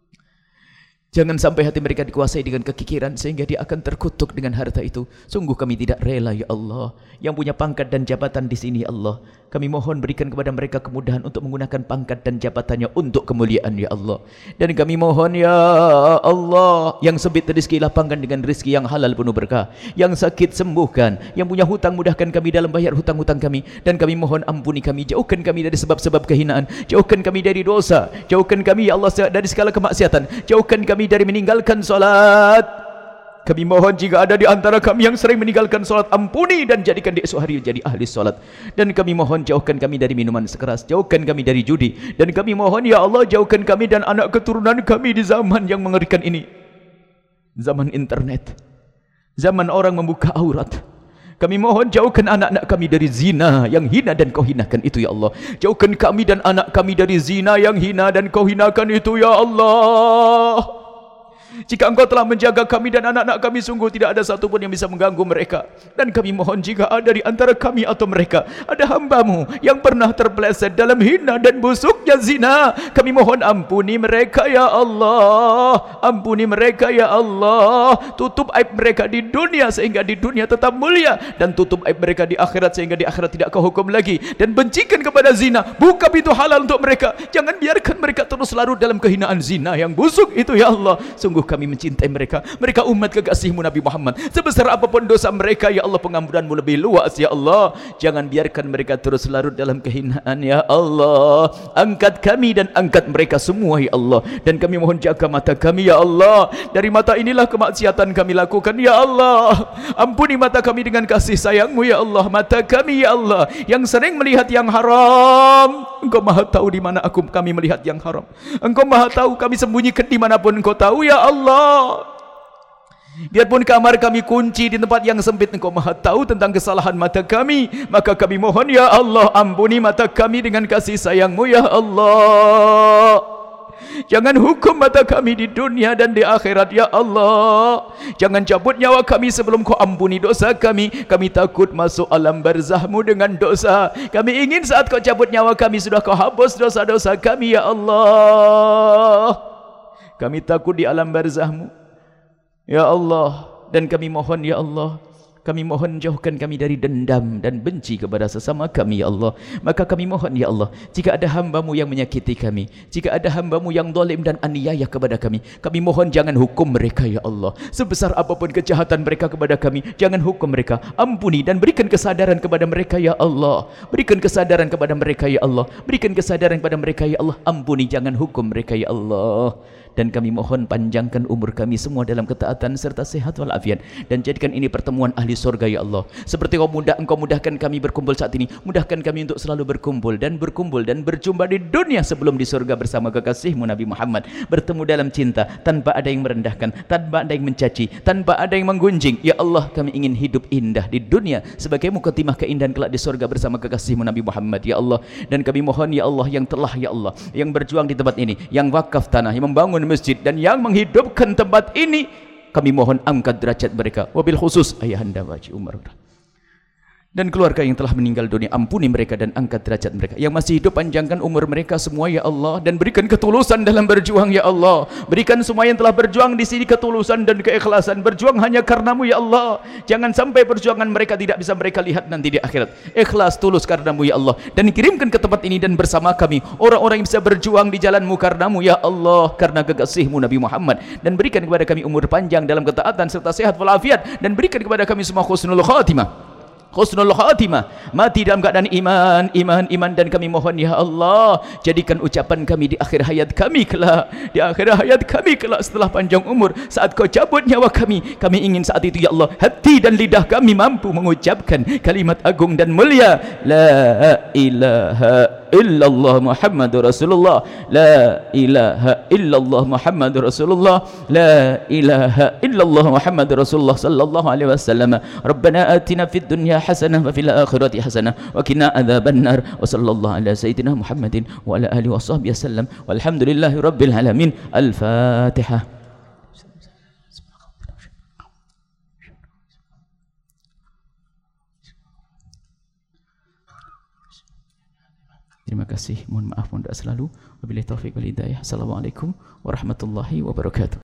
Jangan sampai hati mereka dikuasai dengan kekikiran sehingga dia akan terkutuk dengan harta itu. Sungguh kami tidak rela ya Allah. Yang punya pangkat dan jabatan di sini ya Allah, kami mohon berikan kepada mereka kemudahan untuk menggunakan pangkat dan jabatannya untuk kemuliaan ya Allah. Dan kami mohon ya Allah, yang sempit rezeki lapangkan dengan rezeki yang halal penuh berkah, yang sakit sembuhkan, yang punya hutang mudahkan kami dalam bayar hutang-hutang kami. Dan kami mohon ampuni kami, jauhkan kami dari sebab-sebab kehinaan, jauhkan kami dari dosa, jauhkan kami ya Allah dari segala kemaksiatan, jauhkan kami dari meninggalkan salat. Kami mohon jika ada di antara kami yang sering meninggalkan salat, ampuni dan jadikan di esok hari jadi ahli salat. Dan kami mohon jauhkan kami dari minuman sekeras, jauhkan kami dari judi. Dan kami mohon ya Allah, jauhkan kami dan anak keturunan kami di zaman yang mengerikan ini, zaman internet, zaman orang membuka aurat. Kami mohon jauhkan anak-anak kami dari zina yang hina dan kau hinakan itu ya Allah. Jauhkan kami dan anak kami dari zina yang hina dan kau hinakan itu ya Allah. Jika engkau telah menjaga kami dan anak-anak kami, sungguh tidak ada satupun yang bisa mengganggu mereka. Dan kami mohon jika ada di antara kami atau mereka ada hambamu yang pernah terpeleset dalam hina dan busuknya zina, kami mohon ampuni mereka ya Allah. Ampuni mereka ya Allah. Tutup aib mereka di dunia sehingga di dunia tetap mulia, dan tutup aib mereka di akhirat sehingga di akhirat tidak kau hukum lagi. Dan bencikan kepada zina, buka pintu halal untuk mereka. Jangan biarkan mereka terus larut dalam kehinaan zina yang busuk itu ya Allah. Sungguh kami mencintai mereka. Mereka umat kekasihmu Nabi Muhammad. Sebesar apapun dosa mereka ya Allah, pengampunanmu lebih luas ya Allah. Jangan biarkan mereka terus larut dalam kehinaan ya Allah. Angkat kami dan angkat mereka semua ya Allah. Dan kami mohon jaga mata kami ya Allah. Dari mata inilah kemaksiatan kami lakukan ya Allah. Ampuni mata kami dengan kasih sayangmu ya Allah. Mata kami ya Allah yang sering melihat yang haram, Engkau maha tahu di mana aku kami melihat yang haram. Engkau maha tahu kami sembunyikan dimanapun Engkau tahu ya Allah. Allah. Biarpun kamar kami kunci di tempat yang sempit, Engkau maha tahu tentang kesalahan mata kami. Maka kami mohon ya Allah, ampuni mata kami dengan kasih sayangmu ya Allah. Jangan hukum mata kami di dunia dan di akhirat ya Allah. Jangan cabut nyawa kami sebelum Kau ampuni dosa kami. Kami takut masuk alam barzahmu dengan dosa. Kami ingin saat Kau cabut nyawa kami sudah Kau hapus dosa-dosa kami ya Allah. Kami takut di alam barzahmu ya Allah. Dan kami mohon ya Allah, kami mohon jauhkan kami dari dendam dan benci kepada sesama kami ya Allah. Maka kami mohon ya Allah, jika ada hambamu yang menyakiti kami, jika ada hambamu yang zalim dan aniaya kepada kami, kami mohon jangan hukum mereka ya Allah. Sebesar apapun kejahatan mereka kepada kami, jangan hukum mereka. Ampuni dan berikan kesadaran kepada mereka ya Allah. Berikan kesadaran kepada mereka ya Allah. Berikan kesadaran kepada mereka ya Allah. Ampuni, jangan hukum mereka ya Allah. Dan kami mohon panjangkan umur kami semua dalam ketaatan serta sehat walafiat, dan jadikan ini pertemuan ahli surga ya Allah. Seperti kau mudah, Engkau mudahkan kami berkumpul saat ini, mudahkan kami untuk selalu berkumpul dan berkumpul dan berjumpa di dunia sebelum di surga bersama kekasihmu Nabi Muhammad, bertemu dalam cinta tanpa ada yang merendahkan, tanpa ada yang mencaci, tanpa ada yang menggunjing ya Allah. Kami ingin hidup indah di dunia sebagai mukaddimah keindahan kelak di surga bersama kekasihmu Nabi Muhammad ya Allah. Dan kami mohon ya Allah, yang telah ya Allah, yang berjuang di tempat ini, yang wakaf tanah, yang membangun masjid dan yang menghidupkan tempat ini, kami mohon angkat derajat mereka, wabil khusus ayahanda Haji Umar dan keluarga yang telah meninggal dunia. Ampuni mereka dan angkat derajat mereka. Yang masih hidup, panjangkan umur mereka semua ya Allah, dan berikan ketulusan dalam berjuang ya Allah. Berikan semua yang telah berjuang di sini ketulusan dan keikhlasan, berjuang hanya karenamu ya Allah. Jangan sampai perjuangan mereka tidak bisa mereka lihat nanti di akhirat. Ikhlas tulus karenamu ya Allah, dan kirimkan ke tempat ini dan bersama kami orang-orang yang bisa berjuang di jalanmu karenamu ya Allah, karena kekasihmu Nabi Muhammad. Dan berikan kepada kami umur panjang dalam ketaatan serta sehat walafiat, dan berikan kepada kami semua husnul khatimah. Husnul khatimah, mati dalam keadaan iman, iman, iman. Dan kami mohon ya Allah, jadikan ucapan kami di akhir hayat kami kelak, di akhir hayat kami kelak setelah panjang umur, saat Kau cabut nyawa kami, kami ingin saat itu ya Allah, hati dan lidah kami mampu mengucapkan kalimat agung dan mulia, la ilaha illallah Muhammadur Rasulullah, la ilaha illallah Muhammadur Rasulullah, la ilaha illallah Muhammadur Rasulullah sallallahu alaihi wasallam. Rabbana atina fid dunya hasanah wa fil akhirati hasanah wa qina adzaban nar. Wa sallallahu ala sayyidina Muhammadin wa ala alihi washabbihi wasallam. Walhamdulillahi rabbil alamin. Al-Fatihah. Terima kasih, mohon maaf, mohon doa selalu. Wabillahi taufiq wal hidayah. Assalamualaikum warahmatullahi wabarakatuh.